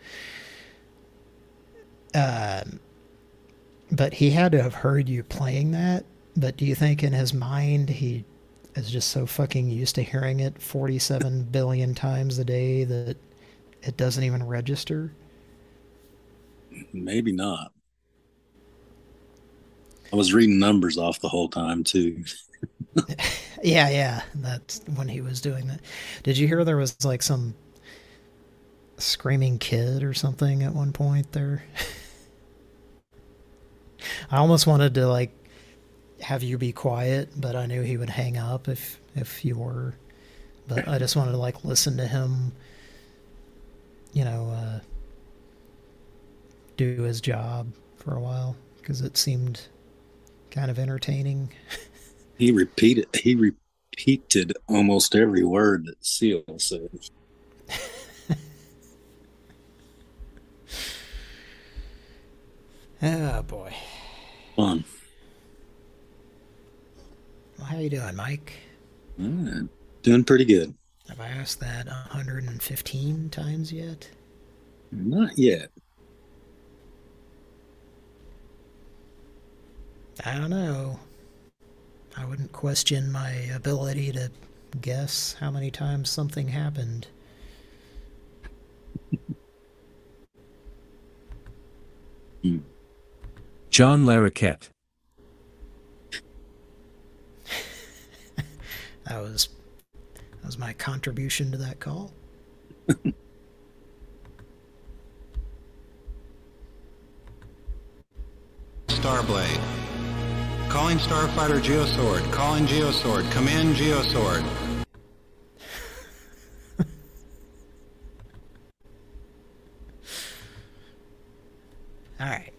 But he had to have heard you playing that. But do you think in his mind he is just so fucking used to hearing it 47 billion times a day that it doesn't even register? Maybe not. I was reading numbers off the whole time, too. Yeah. That's when he was doing that. Did you hear there was like some screaming kid or something at one point there? I almost wanted to like have you be quiet, but I knew he would hang up if you were. But I just wanted to like listen to him, you know, do his job for a while, because it seemed kind of entertaining. He repeated almost every word that Seal said. Oh boy. Fun. Well, how you doing, Mike? Doing pretty good. Have I asked that 115 times yet? Not yet. I don't know. I wouldn't question my ability to guess how many times something happened. John Larroquette. That was my contribution to that call. Starblade. Calling Starfighter Geosword. Calling Geosword. Come in, Geosword. All right.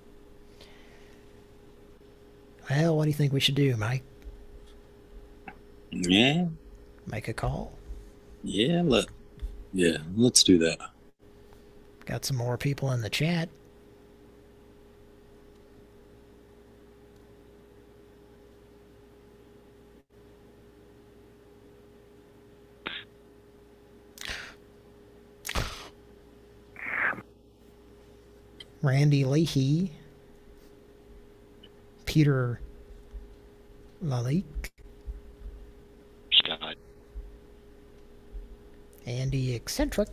Well, what do you think we should do, Mike? Yeah. Make a call? Yeah, look. Yeah, let's do that. Got some more people in the chat. Randy Leahy, Peter Lalik, Scott, Andy Eccentric,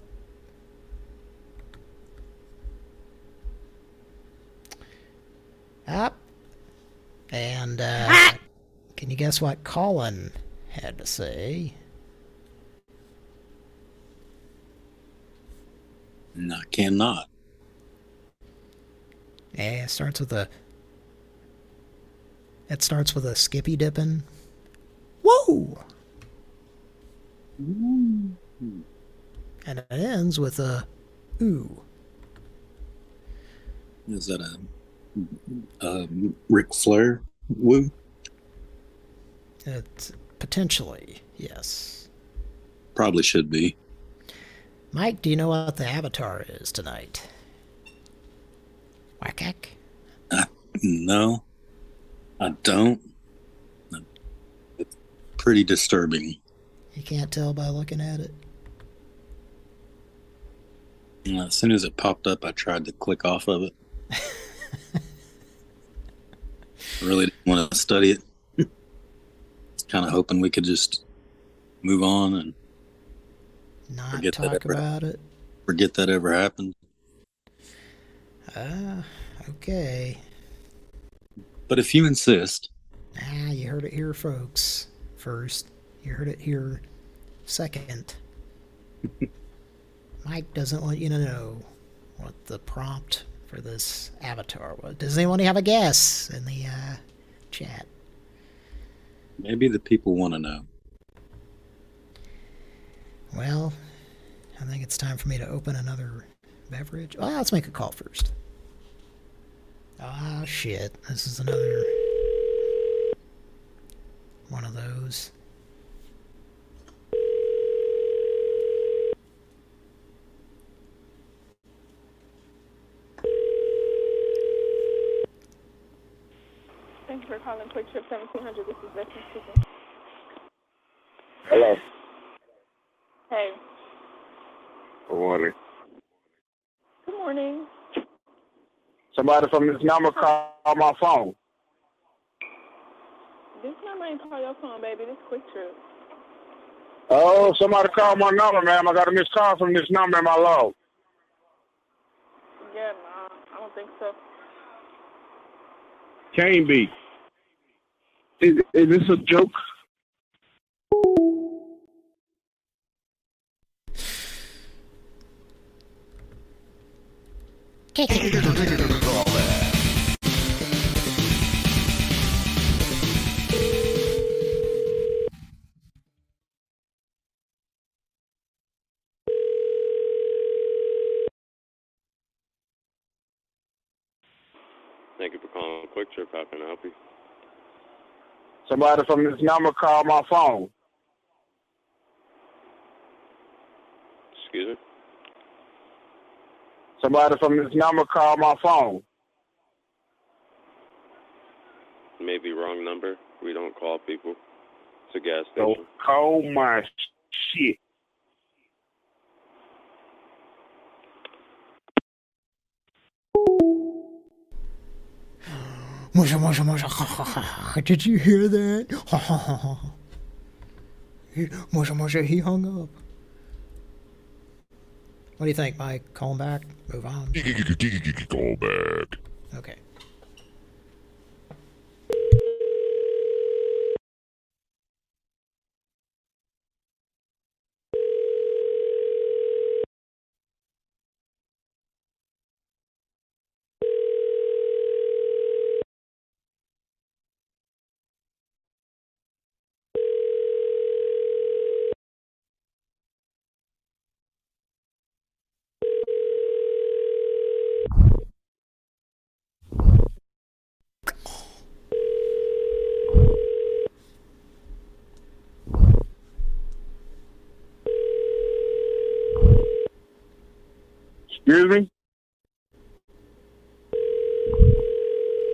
up, and can you guess what Colin had to say? No, I cannot. Yeah, it starts with a skippy dipping. Whoa! And it ends with a ooh. Is that a Ric Flair woo? It's potentially, yes. Probably should be. Mike, do you know what the avatar is tonight? Whack-ack? No, I don't. It's pretty disturbing. You can't tell by looking at it? As soon as it popped up, I tried to click off of it. I really didn't want to study it. Kind of hoping we could just move on and not talk about it. Forget that ever happened. Okay. But if you insist. You heard it here, folks. First. You heard it here second. Mike doesn't want you to know what the prompt for this avatar was. Does anyone have a guess in the chat? Maybe the people want to know. Well, I think it's time for me to open another beverage. Oh, let's make a call first. Ah, shit. This is another one of those. Thank you for calling Quick Trip 1700. This is Becky speaking. Hello. Hey. Good morning. Good morning. Somebody from this number called my phone. This number ain't call your phone, baby. This Quick Trip. Oh, somebody called my number, ma'am. I got a missed call from this number in my log. Yeah, no, I don't think so. Can't be. Is this a joke? Thank you for calling Quick Trip. How can I help you? Somebody from this number called my phone. Excuse me? Somebody from this number called my phone. Maybe wrong number. We don't call people. It's a gas Don't station. call my shit. Did you hear that? Moshe, he hung up. What do you think, Mike? Call him back? Move on? Call back. Okay.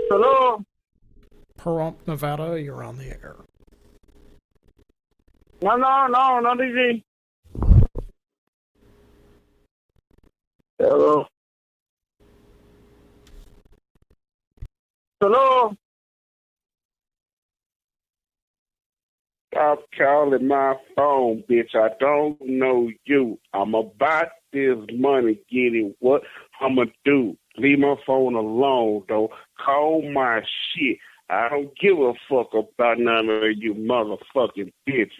Hello? Pahrump, Nevada, you're on the air. No, not easy. Hello? Hello? Stop calling my phone, bitch. I don't know you. I'm about this money, getting what I'ma do. Leave my phone alone, though. Call my shit. I don't give a fuck about none of you motherfucking bitches.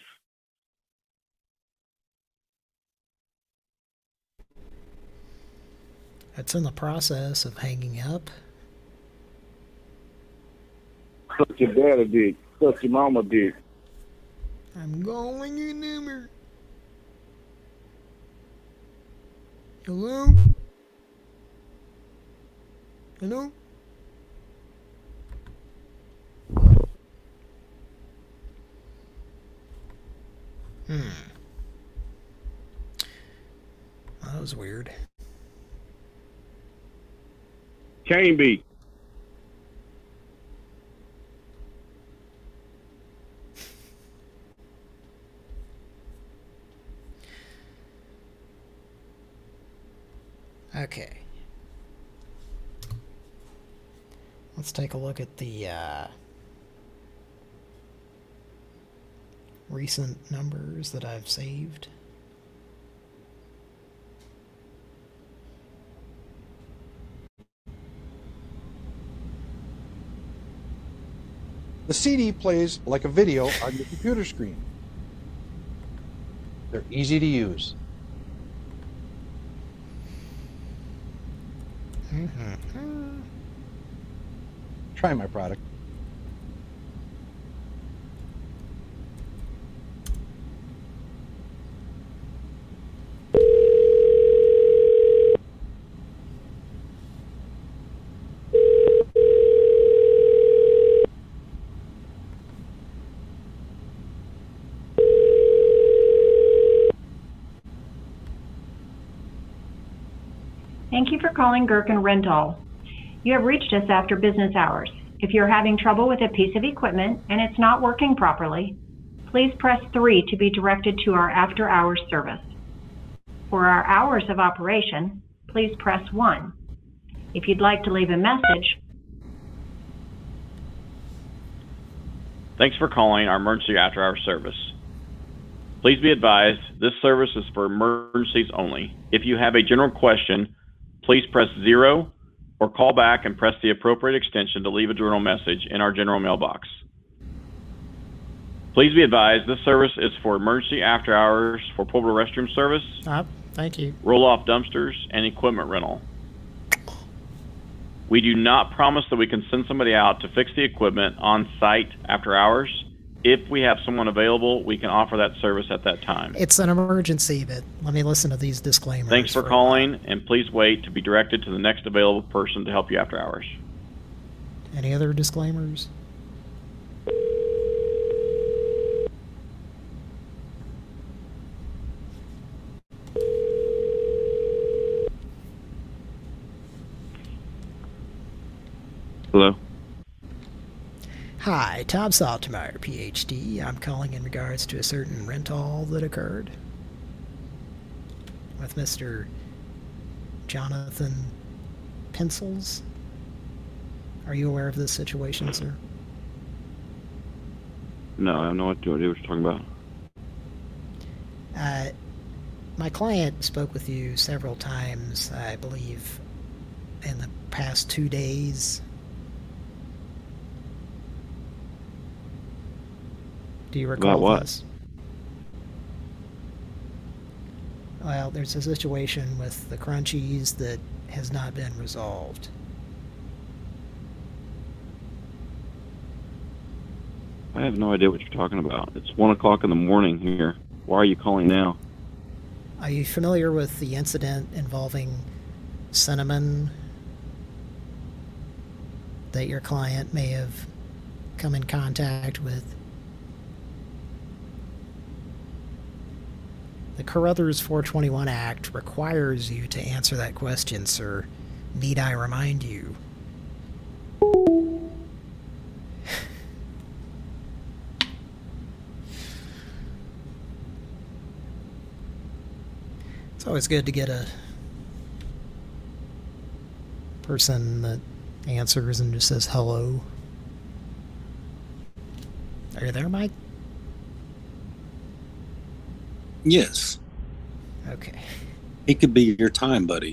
It's in the process of hanging up. Suck your daddy dick. Suck your mama dick. I'm calling your number. Hello? Hello? That was weird. Can't be. Okay. Let's take a look at the recent numbers that I've saved. The CD plays like a video on your computer screen. They're easy to use. Try my product. Thank you for calling Gherkin Rental. You have reached us after business hours. If you're having trouble with a piece of equipment and it's not working properly, please press 3 to be directed to our after-hours service. For our hours of operation, please press 1. If you'd like to leave a message, Thanks for calling our emergency after-hours service. Please be advised, this service is for emergencies only. If you have a general question, please press 0 or call back and press the appropriate extension to leave a general message in our general mailbox. Please be advised, this service is for emergency after hours for portable restroom service, thank you, roll-off dumpsters, and equipment rental. We do not promise that we can send somebody out to fix the equipment on site after hours. If we have someone available, we can offer that service at that time. It's an emergency, but let me listen to these disclaimers. Thanks for calling, and please wait to be directed to the next available person to help you after hours. Any other disclaimers? Hello? Hi, Tom Saltermeyer, PhD. I'm calling in regards to a certain rental that occurred with Mr. Jonathan Pencils. Are you aware of this situation, sir? No, I have no idea what you're talking about. My client spoke with you several times, I believe, in the past 2 days. Do you recall About what? this? Well, there's a situation with the Crunchies that has not been resolved. I have no idea what you're talking about. It's 1 o'clock in the morning here. Why are you calling now? Are you familiar with the incident involving cinnamon that your client may have come in contact with? The Carruthers 421 Act requires you to answer that question, sir. Need I remind you? It's always good to get a person that answers and just says hello. Are you there, Mike? Yes. Okay. He could be your time buddy.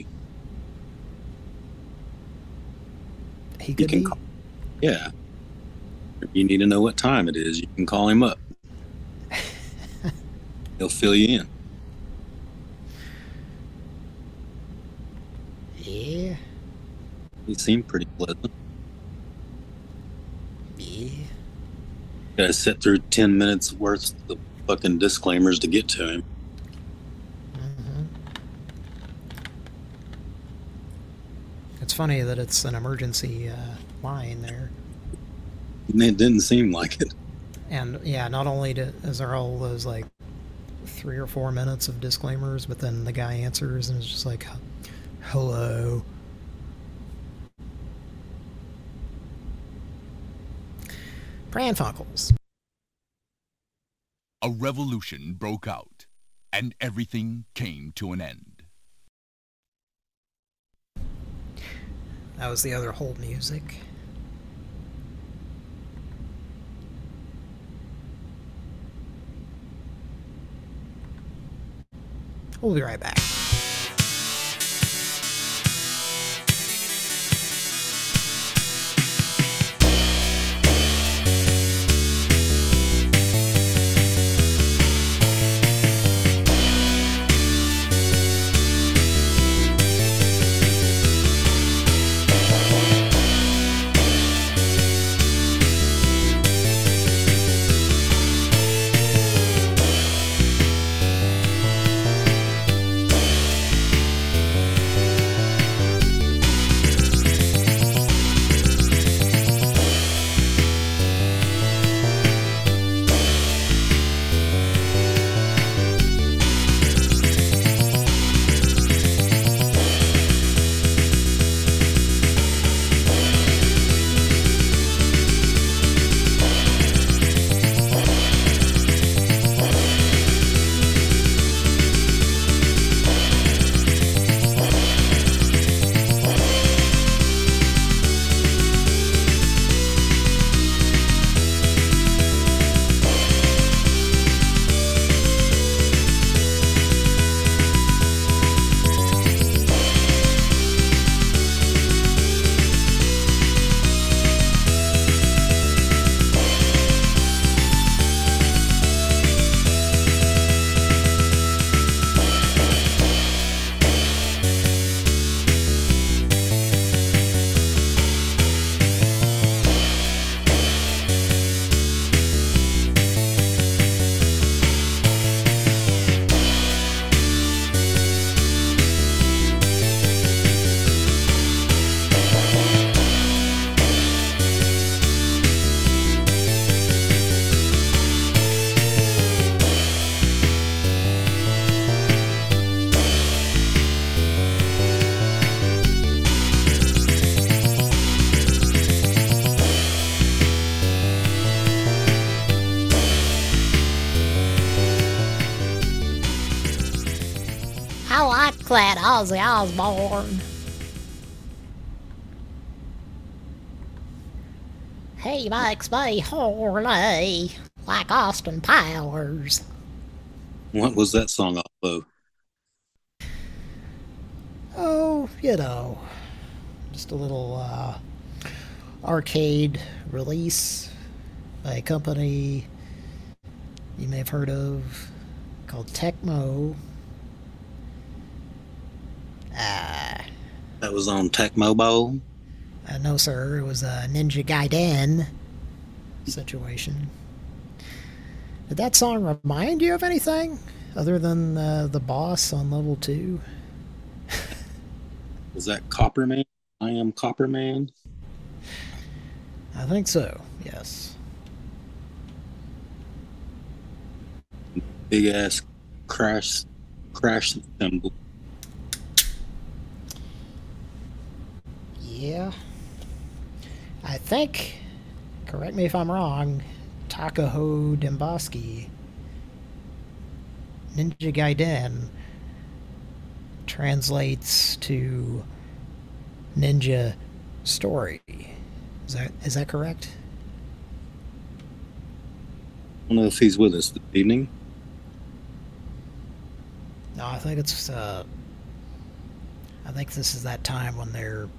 He could be? Yeah. If you need to know what time it is, you can call him up. He'll fill you in. Yeah. He seemed pretty pleasant. Yeah. Gotta sit through 10 minutes worth of fucking disclaimers to get to him. It's funny that it's an emergency line there. It didn't seem like it. And yeah, not only is there all those like 3 or 4 minutes of disclaimers, but then the guy answers and it's just like, hello. Pranfunkels. A revolution broke out, and everything came to an end. That was the other hold music. We'll be right back. I like that Ozzy Osbourne. He makes me horny like Austin Powers. What was that song off of? Oh, you know, just a little arcade release by a company you may have heard of called Tecmo. That was on Tecmo Bowl? No, sir. It was a Ninja Gaiden situation. Did that song remind you of anything other than the boss on level 2? Was that Copperman? I Am Copperman? I think so, yes. Big ass crash symbol. Yeah. I think, correct me if I'm wrong, Takaho Demboski, Ninja Gaiden, translates to Ninja Story. Is that correct? I don't know if he's with us this evening. No, I think it's, I think this is that time when they're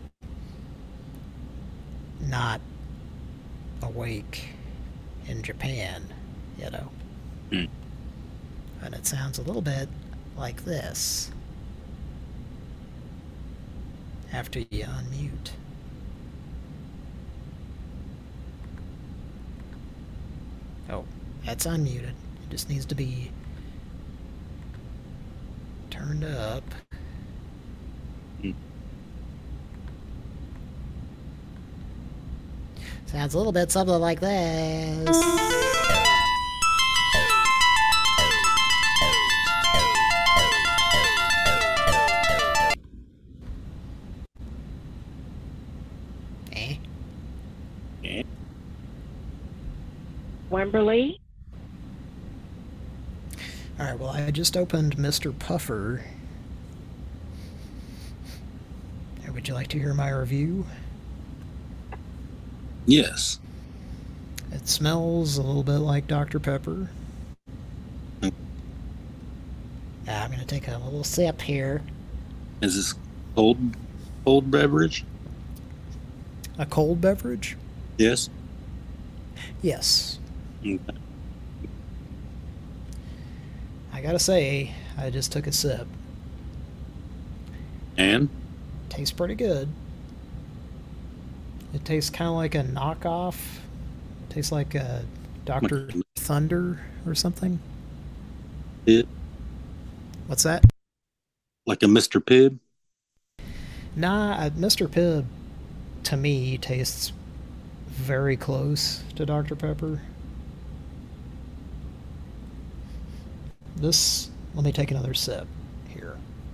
not awake in Japan, you know. And it sounds a little bit like this after you unmute. Oh, that's unmuted. It just needs to be turned up. Sounds a little bit something like this. Wemberley? Alright, well, I just opened Mr. Puffer. Would you like to hear my review? Yes. It smells a little bit like Dr. Pepper. I'm going to take a little sip here. Is this cold beverage? A cold beverage? Yes. Yes. Okay. I gotta say, I just took a sip. And? Tastes pretty good. It tastes kind of like a knockoff. Tastes like a Dr. Thunder or something. What's that? Like a Mr. Pibb? Nah, Mr. Pibb, to me, tastes very close to Dr. Pepper. This, let me take another sip here.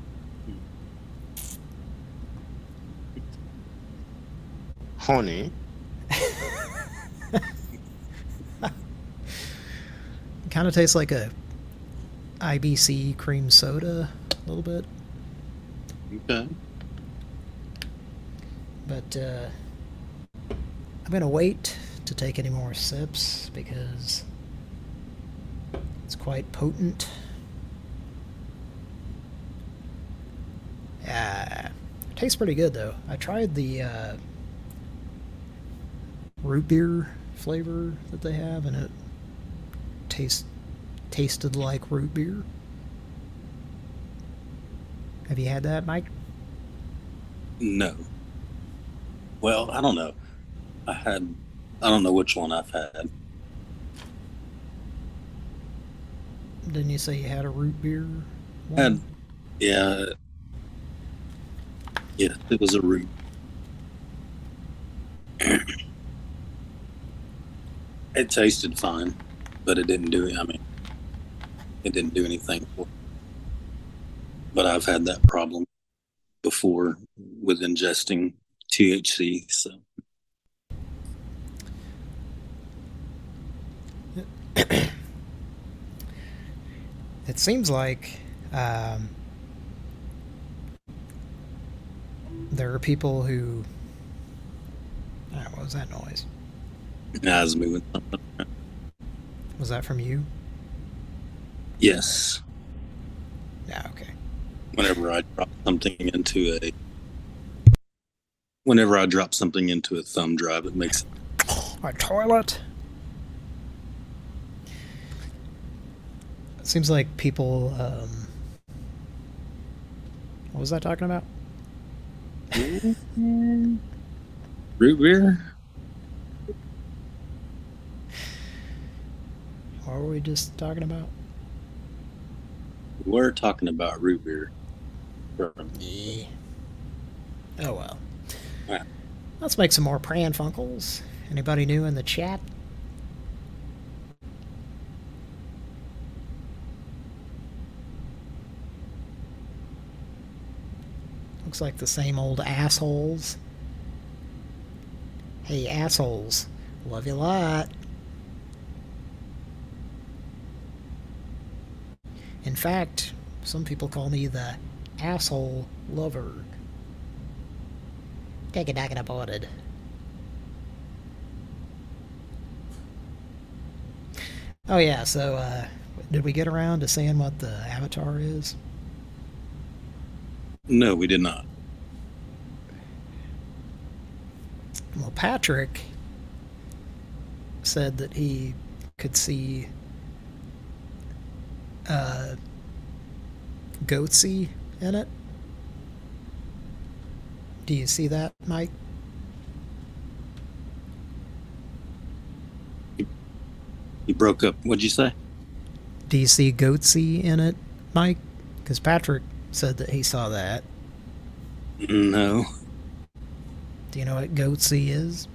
Honey. Kind of tastes like a IBC cream soda a little bit. Okay. But I'm going to wait to take any more sips because it's quite potent. Tastes pretty good though. I tried the root beer flavor that they have, and it tasted like root beer. Have you had that, Mike? No. Well, I don't know. I don't know which one I've had. Didn't you say you had a root beer one? Yeah, it was a root. It tasted fine, but it didn't do it. I mean, it didn't do anything for me. But I've had that problem before with ingesting THC, so. It seems like there are people who... what was that noise? I was moving something. Was that from you? Yes. Yeah, okay. Whenever I drop something into a thumb drive, it makes... My toilet? It seems like people, what was I talking about? Root beer? What were we just talking about? We're talking about root beer. Yeah. Oh well. Yeah. Let's make some more Pran Funkels. Anybody new in the chat? Looks like the same old assholes. Hey, assholes. Love you a lot. In fact, some people call me the asshole lover. Take it, not aborted. Oh yeah, so did we get around to saying what the avatar is? No, we did not. Well, Patrick said that he could see Goatsy in it. Do you see that, Mike? You broke up. What'd you say? Do you see Goatsy in it, Mike? Because Patrick said that he saw that. No. Do you know what Goatsy is?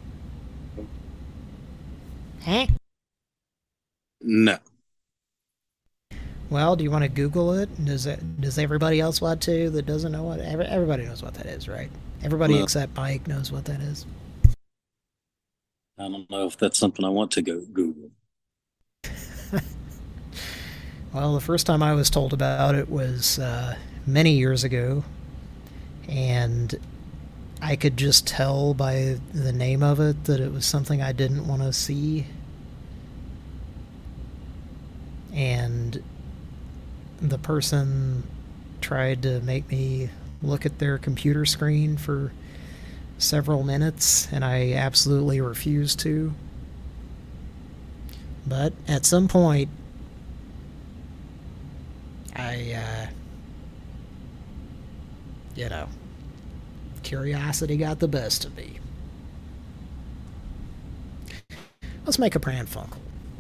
Huh? No. Well, do you want to Google it? Does everybody else want to that doesn't know what? Everybody knows what that is, right? Everybody except Mike knows what that is. I don't know if that's something I want to go Google. Well, the first time I was told about it was many years ago, and I could just tell by the name of it that it was something I didn't want to see. And the person tried to make me look at their computer screen for several minutes, and I absolutely refused to. But at some point, curiosity got the best of me. Let's make a Pran Funkel.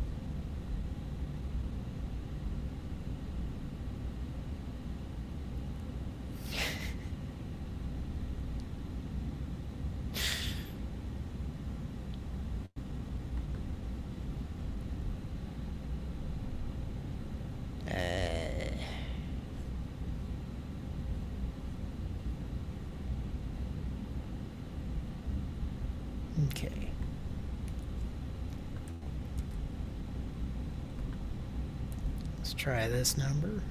Okay. Let's try this number.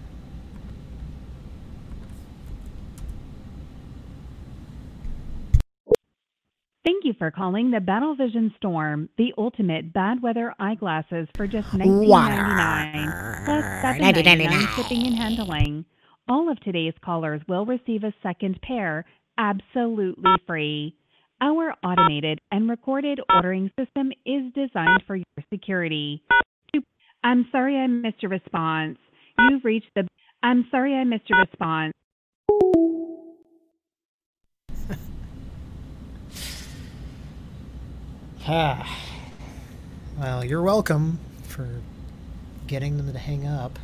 Thank you for calling the Battle Vision Storm, the ultimate bad weather eyeglasses for just $19.99 plus $7.99 shipping and handling. All of today's callers will receive a second pair absolutely free. Our automated and recorded ordering system is designed for your security. I'm sorry I missed your response. You've reached the... I'm sorry I missed your response. Well, you're welcome for getting them to hang up.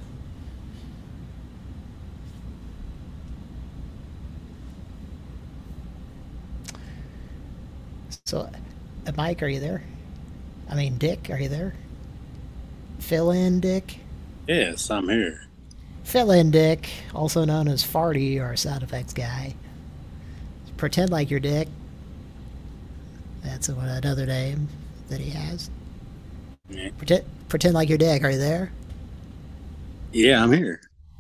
So, Mike, are you there? I mean, Dick, are you there? Fill in, Dick? Yes, I'm here. Fill in, Dick, also known as Farty, our sound effects guy. Pretend like you're Dick. That's another name that he has. Yeah. Pretend like you're Dick. Are you there? Yeah, I'm here.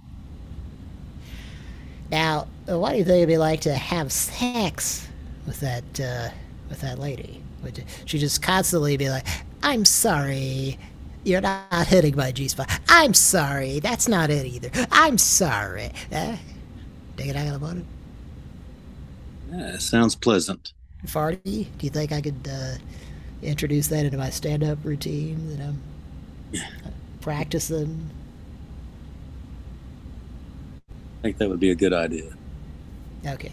Now, what do you think it'd be like to have sex with that lady? Would she just constantly be like, "I'm sorry, you're not hitting my G-spot. I'm sorry, that's not it either. I'm sorry." Dig it out about it? Yeah, sounds pleasant. Farty, do you think I could introduce that into my stand-up routine that I'm practicing? I think that would be a good idea. Okay.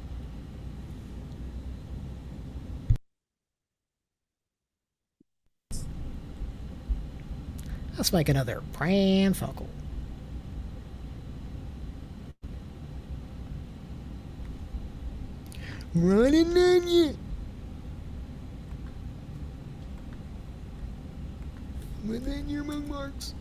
Let's make another Pran Funkel. Running on you. Within your mug marks.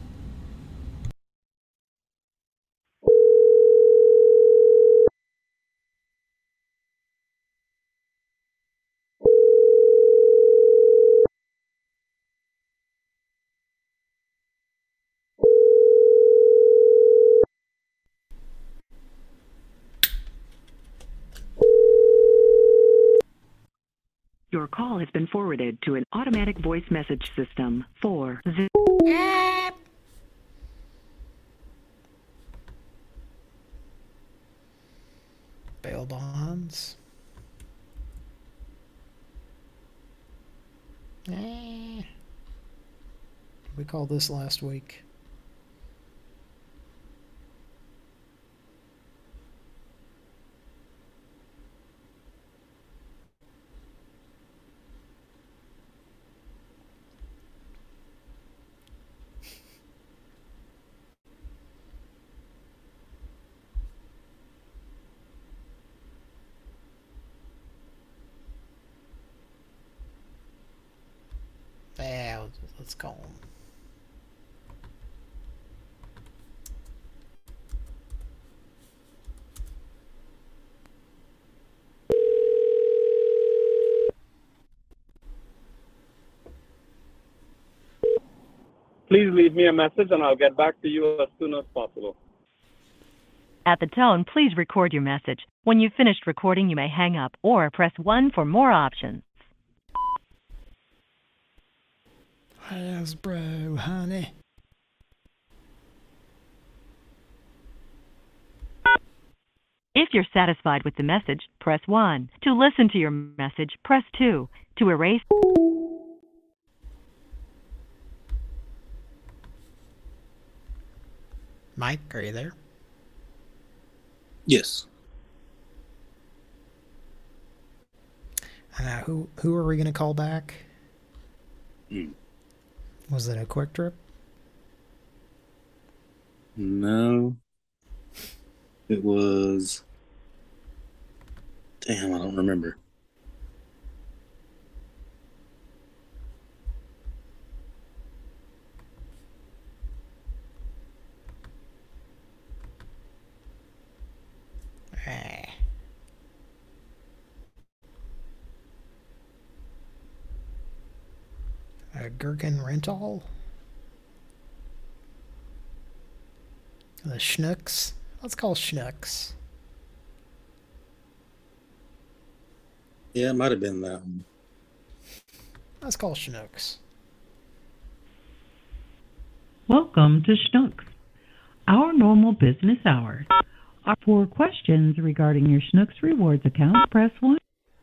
call has been forwarded to an automatic voice message system. Bail bonds. We called this last week. Yeah, let's call him. Please leave me a message and I'll get back to you as soon as possible. At the tone, please record your message. When you've finished recording, you may hang up or press 1 for more options. Hasbro, honey. If you're satisfied with the message, press 1. To listen to your message, press 2. To erase... Mike, are you there? Yes. Who are we going to call back? Mm. Was it a Quick Trip? No. It was... Damn, I don't remember. Gherkin Rental? The Schnooks? Let's call Schnooks. Yeah, it might have been that one. Let's call Schnooks. Welcome to Schnooks. Our normal business hours are for questions regarding your Schnooks Rewards account. Press 1.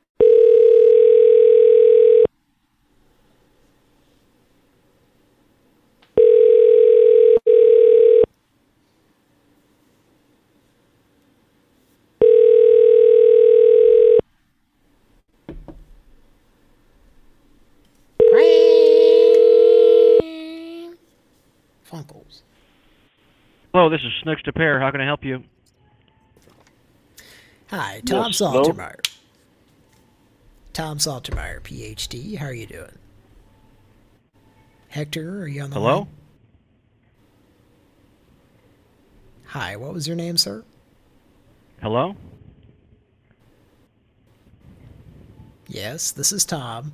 Funkles. Hello, this is Snooks to Pair. How can I help you? Hi, Tom Yes, Saltermeyer. Tom Saltermeyer, PhD. How are you doing? Hector, are you on the Hello? line? Hi, what was your name, sir? Hello? Yes, this is Tom.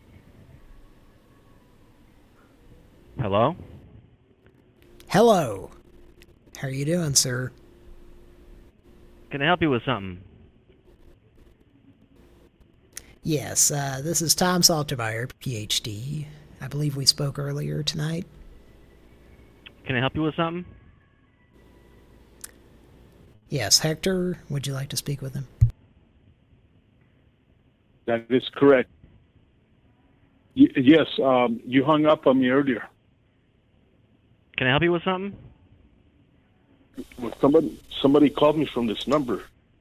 Hello? Hello. How are you doing, sir? Can I help you with something? Yes, this is Tom Saltermeyer, PhD. I believe we spoke earlier tonight. Can I help you with something? Yes, Hector, would you like to speak with him? That is correct. Yes, you hung up on me earlier. Can I help you with something? Well, somebody called me from this number.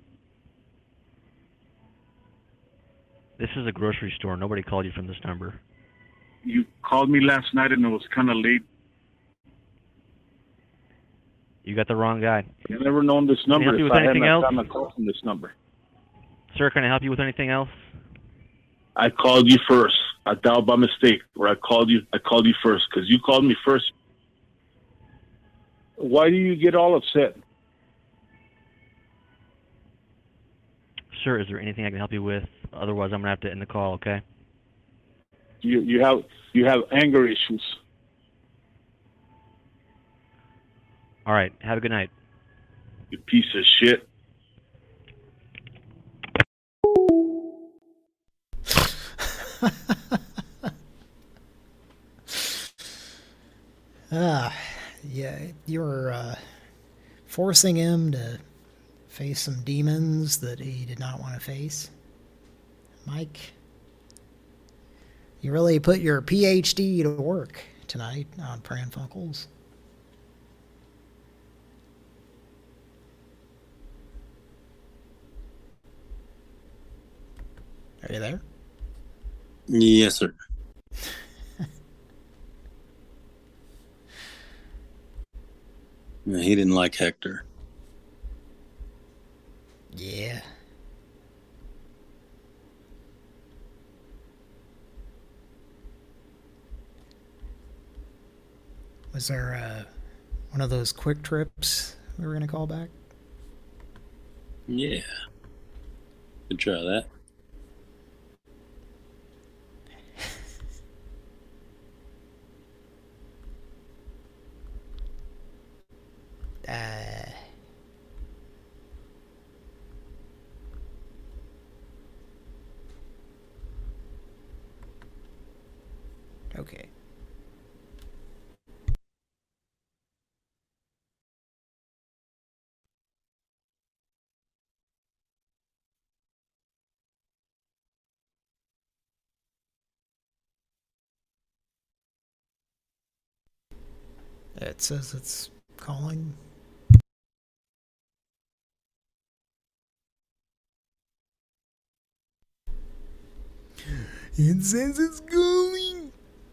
This is a grocery store. Nobody called you from this number. You called me last night and it was kind of late. You got the wrong guy. I've never known this number. Can I help you If with I had anything not else? gotten a call from this number. Sir, can I help you with anything else? I called you first. I dialed by mistake, or I called you first because you called me first. Why do you get all upset? Sir, is there anything I can help you with? Otherwise, I'm going to have to end the call, okay? You have anger issues. All right. Have a good night. You piece of shit. Yeah, you're forcing him to face some demons that he did not want to face. Mike, you really put your PhD to work tonight on Pran Funkels. Are you there? Yes, sir. He didn't like Hector. Yeah. Was there one of those quick trips we were going to call back? Yeah. Could try that. Okay. It says it's calling. It says it's calling.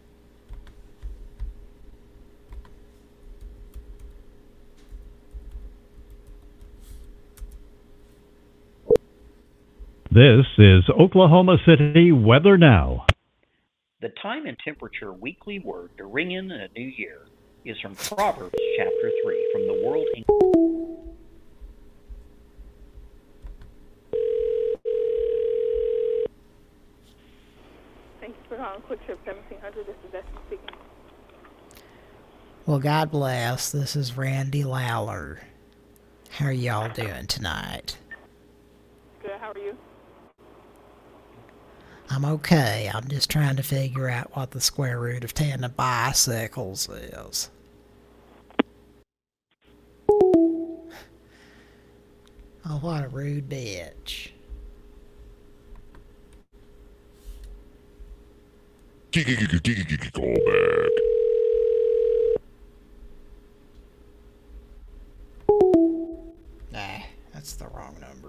This is Oklahoma City Weather Now. The time and temperature weekly word to ring in a new year is from Proverbs chapter 3 from the World English. Thank you for calling Quick Trip 1700. This is Bethany speaking. Well, God bless. This is Randy Lawler. How are y'all doing tonight? Good. How are you? I'm okay. I'm just trying to figure out what the square root of 10 of bicycles is. Oh, what a rude bitch. Call back. Nah, that's the wrong number.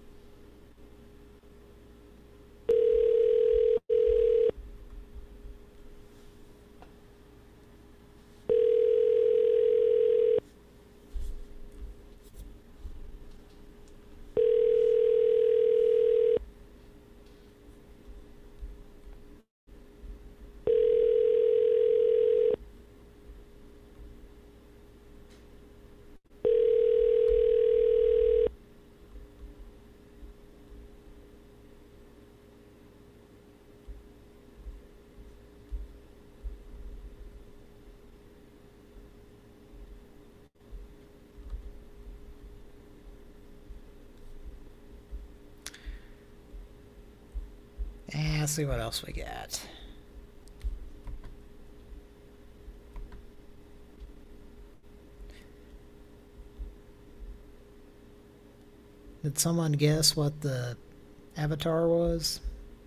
Let's see what else we got. Did someone guess what the avatar was?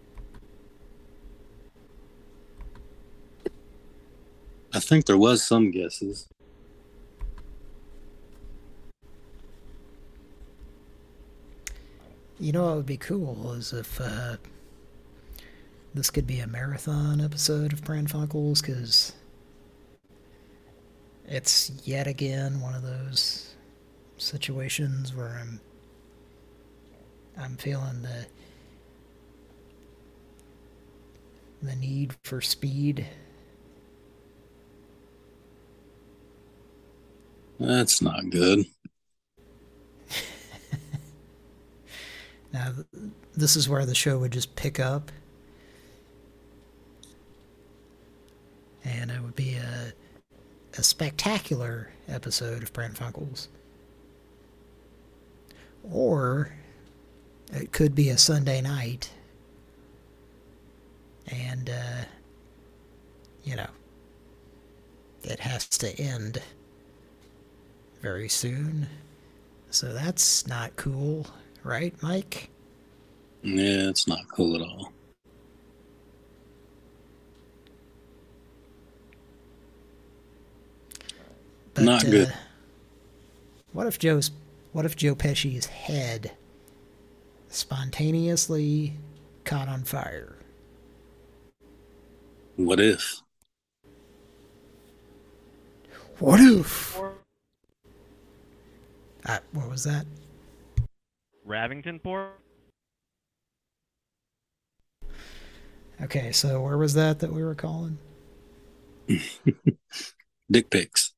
I think there was some guesses. You know what would be cool is if this could be a marathon episode of Pran Funkels, because it's yet again one of those situations where I'm feeling the need for speed. That's not good. Now, this is where the show would just pick up. And it would be a spectacular episode of Pran Funkels. Or it could be a Sunday night. And, you know, it has to end very soon. So that's not cool, right, Mike? Yeah, it's not cool at all. But, not good. What if Joe Pesci's head spontaneously caught on fire? What if? What if? What was that? Ravington Port? Okay, so where was that we were calling? Dick pics.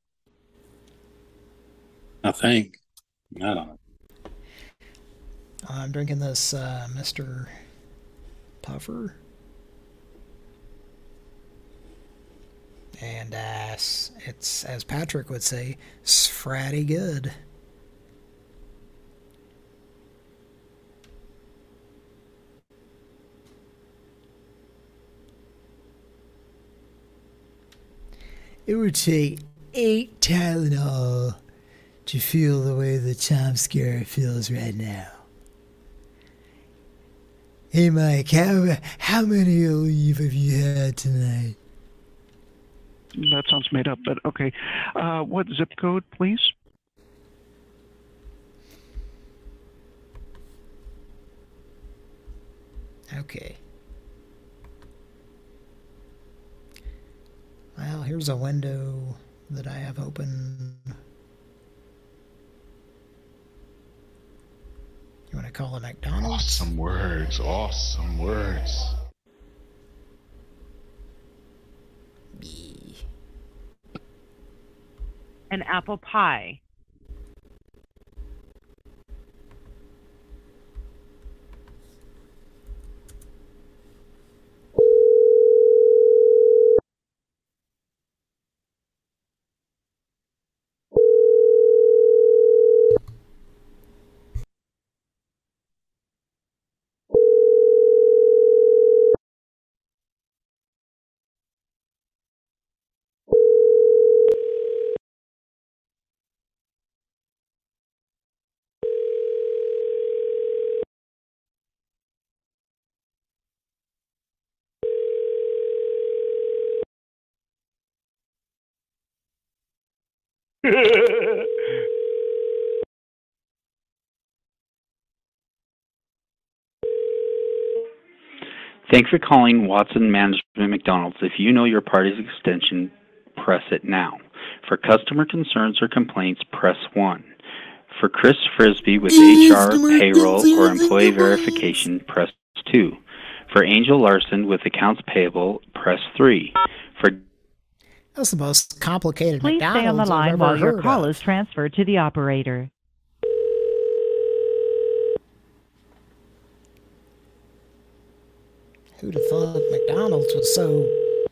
I think. I don't know. I'm drinking this Mr. Puffer. And it's, as Patrick would say, sfratty good. It would take 8 Tylenol to feel the way the Tom Skerritt feels right now. Hey Mike, how many Aleve have you had tonight? That sounds made up, but okay. What zip code, please? Okay. Well, here's a window that I have open. You want to call it McDonald's? Awesome words. Awesome words. An apple pie. Thanks for calling Watson Management McDonald's. If you know your party's extension, press it now. For customer concerns or complaints, press 1. For Chris Frisbee with HR, payroll, or employee verification, press 2. For Angel Larson with accounts payable, press 3. For That's the most complicated Please McDonald's stay on the I've line ever while your heard call of. is transferred to the operator. Who'd have thought McDonald's was so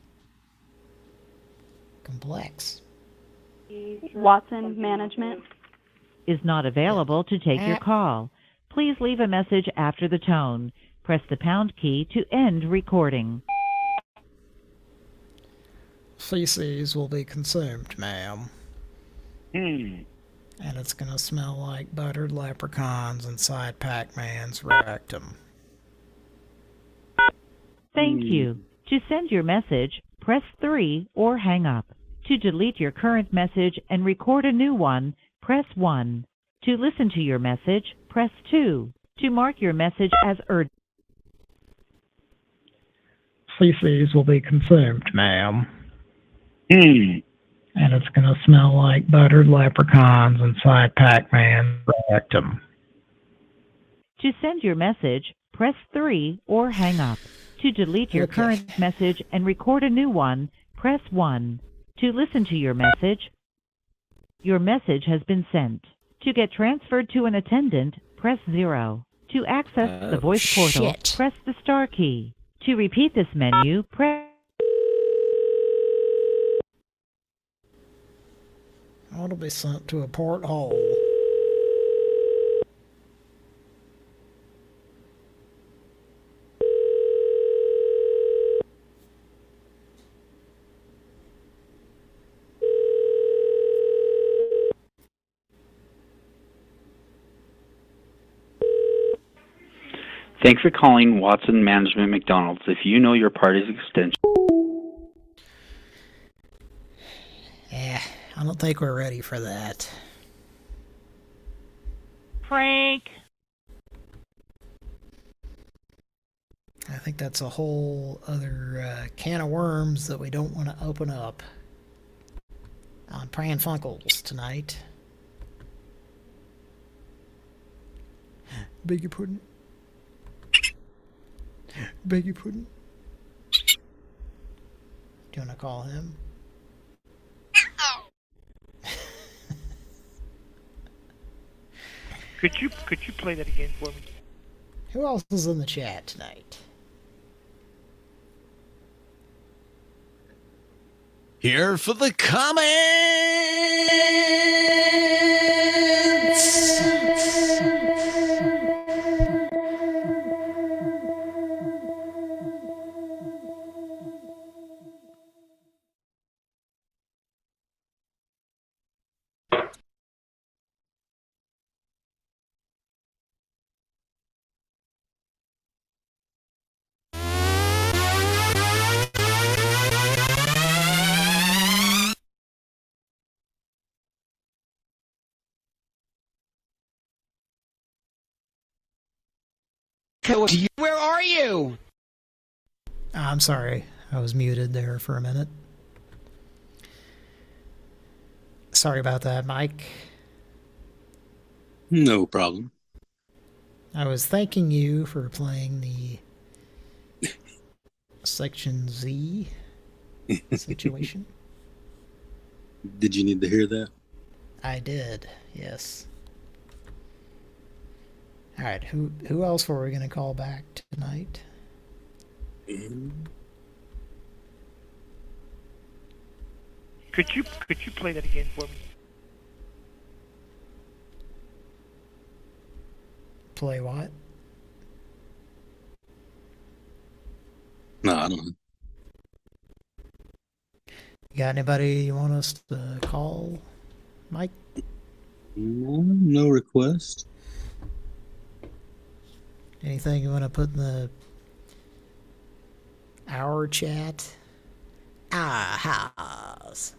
complex? Watson Management Is not available to take your call. Please leave a message after the tone. Press the pound key to end recording. Feces will be consumed, ma'am. Hmm. And it's gonna smell like buttered leprechauns inside Pac-Man's rectum. Thank you. To send your message, press 3 or hang up. To delete your current message and record a new one, press 1. To listen to your message, press 2. To mark your message as urgent. Feces will be consumed, ma'am. Hmm. And it's gonna smell like buttered leprechauns inside Pac-Man's rectum. To send your message, press 3 or hang up. To delete your current message and record a new one, press 1. To listen to your message has been sent. To get transferred to an attendant, press 0. To access the voice portal, press the star key. To repeat this menu, press... I want to be sent to a porthole. Thanks for calling Watson Management McDonald's. If you know your party's extension... Yeah, I don't think we're ready for that. Frank. I think that's a whole other can of worms that we don't want to open up on Pran Funkels tonight. Beg your pudding. Beg your pudding. Do you want to call him? Could you play that again for me? Who else is in the chat tonight? Here for the comments. Where are you? I'm sorry. I was muted there for a minute. Sorry about that, Mike. No problem. I was thanking you for playing the Section Z situation. Did you need to hear that? I did, yes. All right, who else were we going to call back tonight? Could you play that again for me? Play what? No, I don't. You got anybody you want us to call, Mike? No request. Anything you want to put in the our chat? Our house.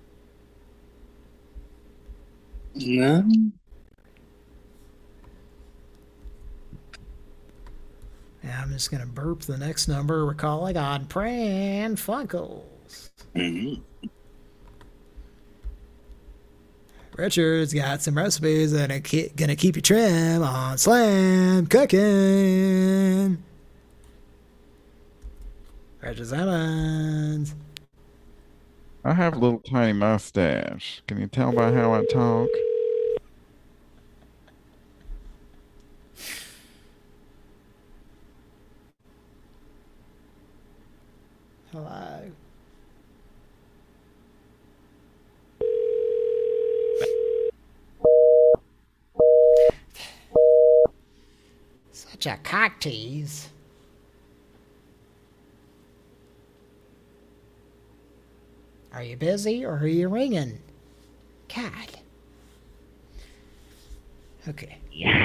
No. Yeah, I'm just going to burp the next number we're calling on Pran Funkels. Richard's got some recipes that are gonna keep you trim on Slam Cooking. Richard Simmons. I have a little tiny mustache. Can you tell by how I talk? Hello. Such a cock tease. Are you busy or are you ringing? God. Okay.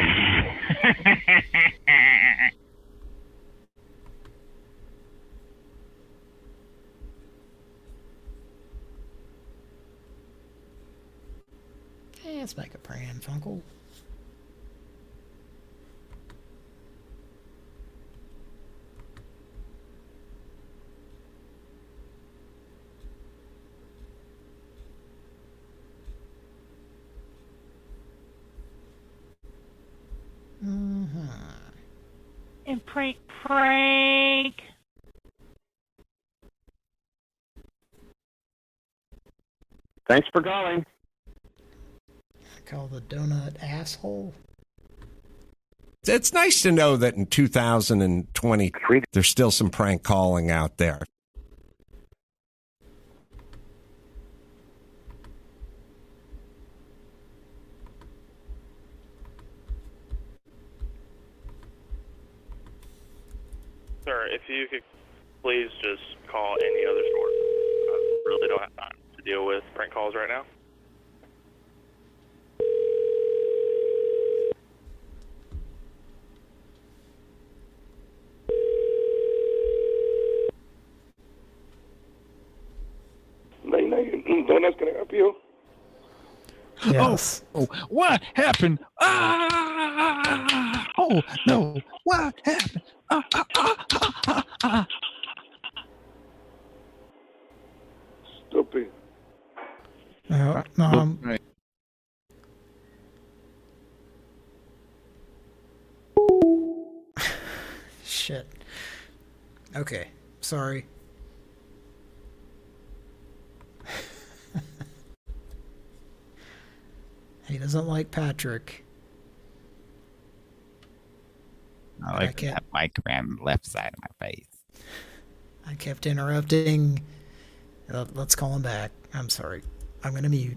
Let's make a Pran Funkel. And Frank. Thanks for calling. Call the donut asshole. It's nice to know that in 2023, there's still some prank calling out there. Sir, if you could please just call any other store. I really don't have time to deal with prank calls right now. Donuts, can I help you? Yes. Oh, what happened? Ah! Oh, no. What happened? Stupid. Shit. Okay. Sorry. He doesn't like Patrick. I like that mic around the left side of my face. I kept interrupting. Let's call him back. I'm sorry. I'm going to mute.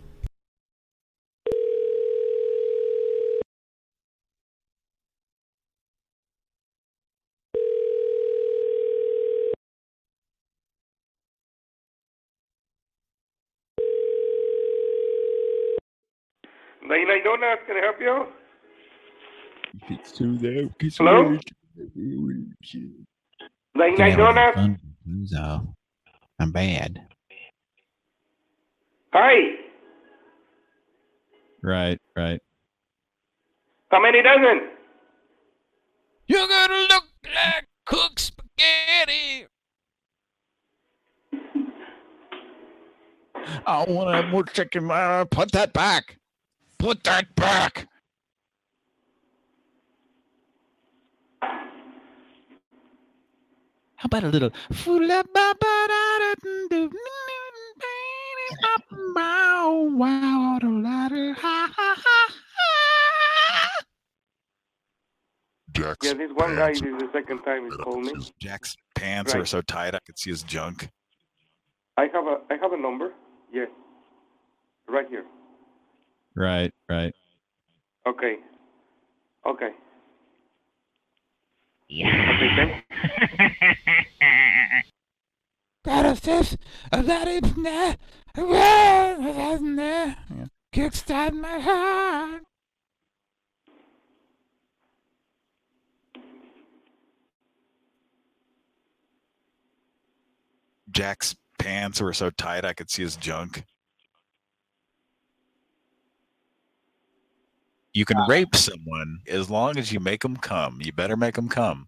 Night Donuts, can I help you? It's too there. Hello? Night Donuts? So, I'm bad. Hi. Right. How many dozen? You're gonna look like cooked spaghetti. I want to have more chicken. Put that back. Put that back. How about a little? Yeah, this one guy, this is the second time he called me. Jack's pants are so tight I could see his junk. I have a number. Yes. Right here. Right. Okay. Yeah. Okay, thanks. Got a fifth of that in there. Kickstart my heart. Jack's pants were so tight I could see his junk. You can rape someone as long as you make them come. You better make them come.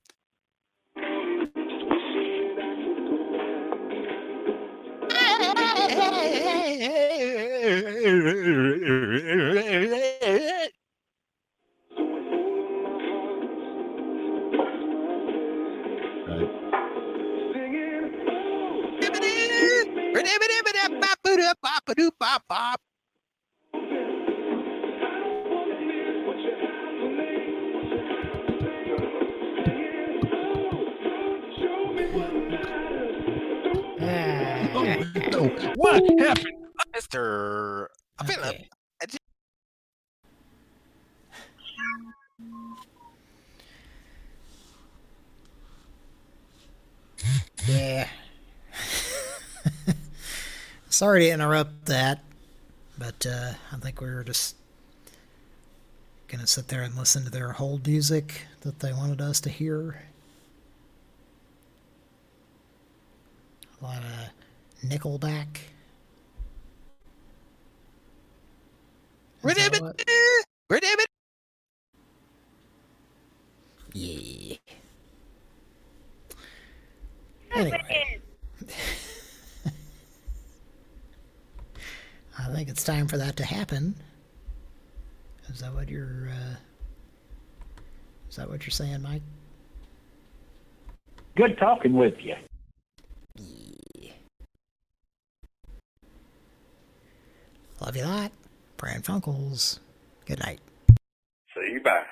No, what happened? Mr. Philip. Yeah. Sorry to interrupt that, but I think we were just going to sit there and listen to their hold music that they wanted us to hear. A lot of Nickelback. Yeah. Anyway. I think it's time for that to happen. Is that what you're saying, Mike? Good talking with you. Yeah. Love you a lot. Pran Funkels. Good night. See you, bye.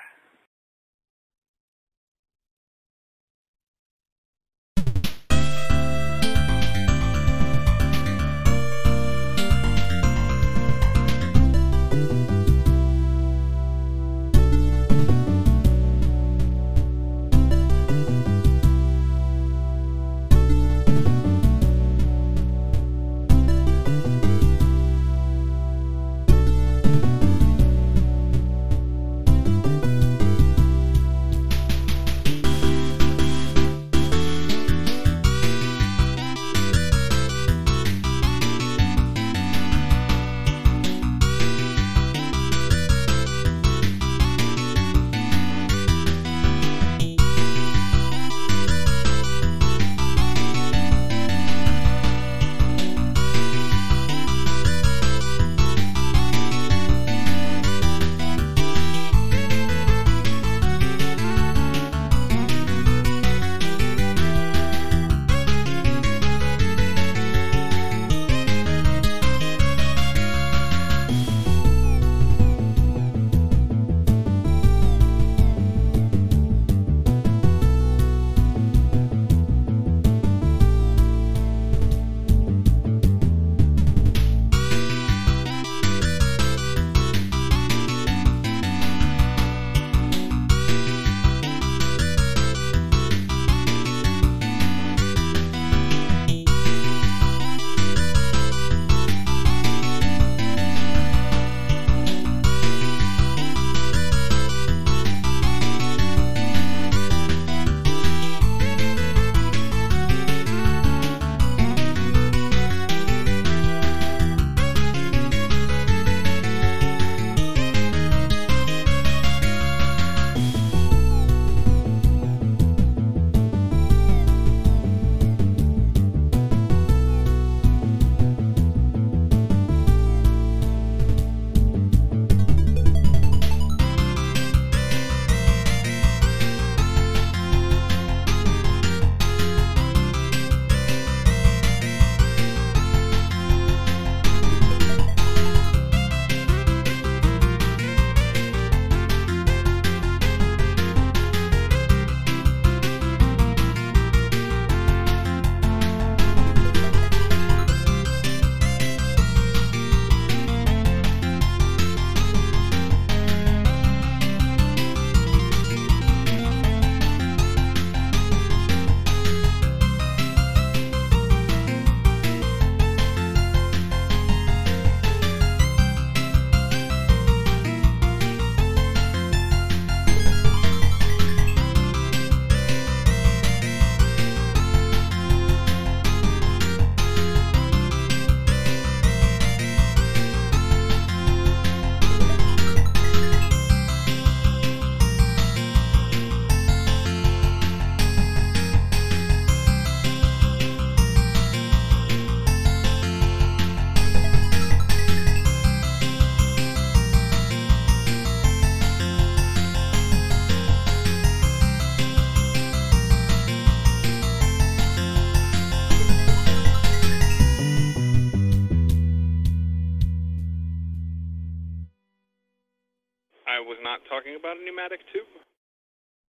was not talking about a pneumatic tube.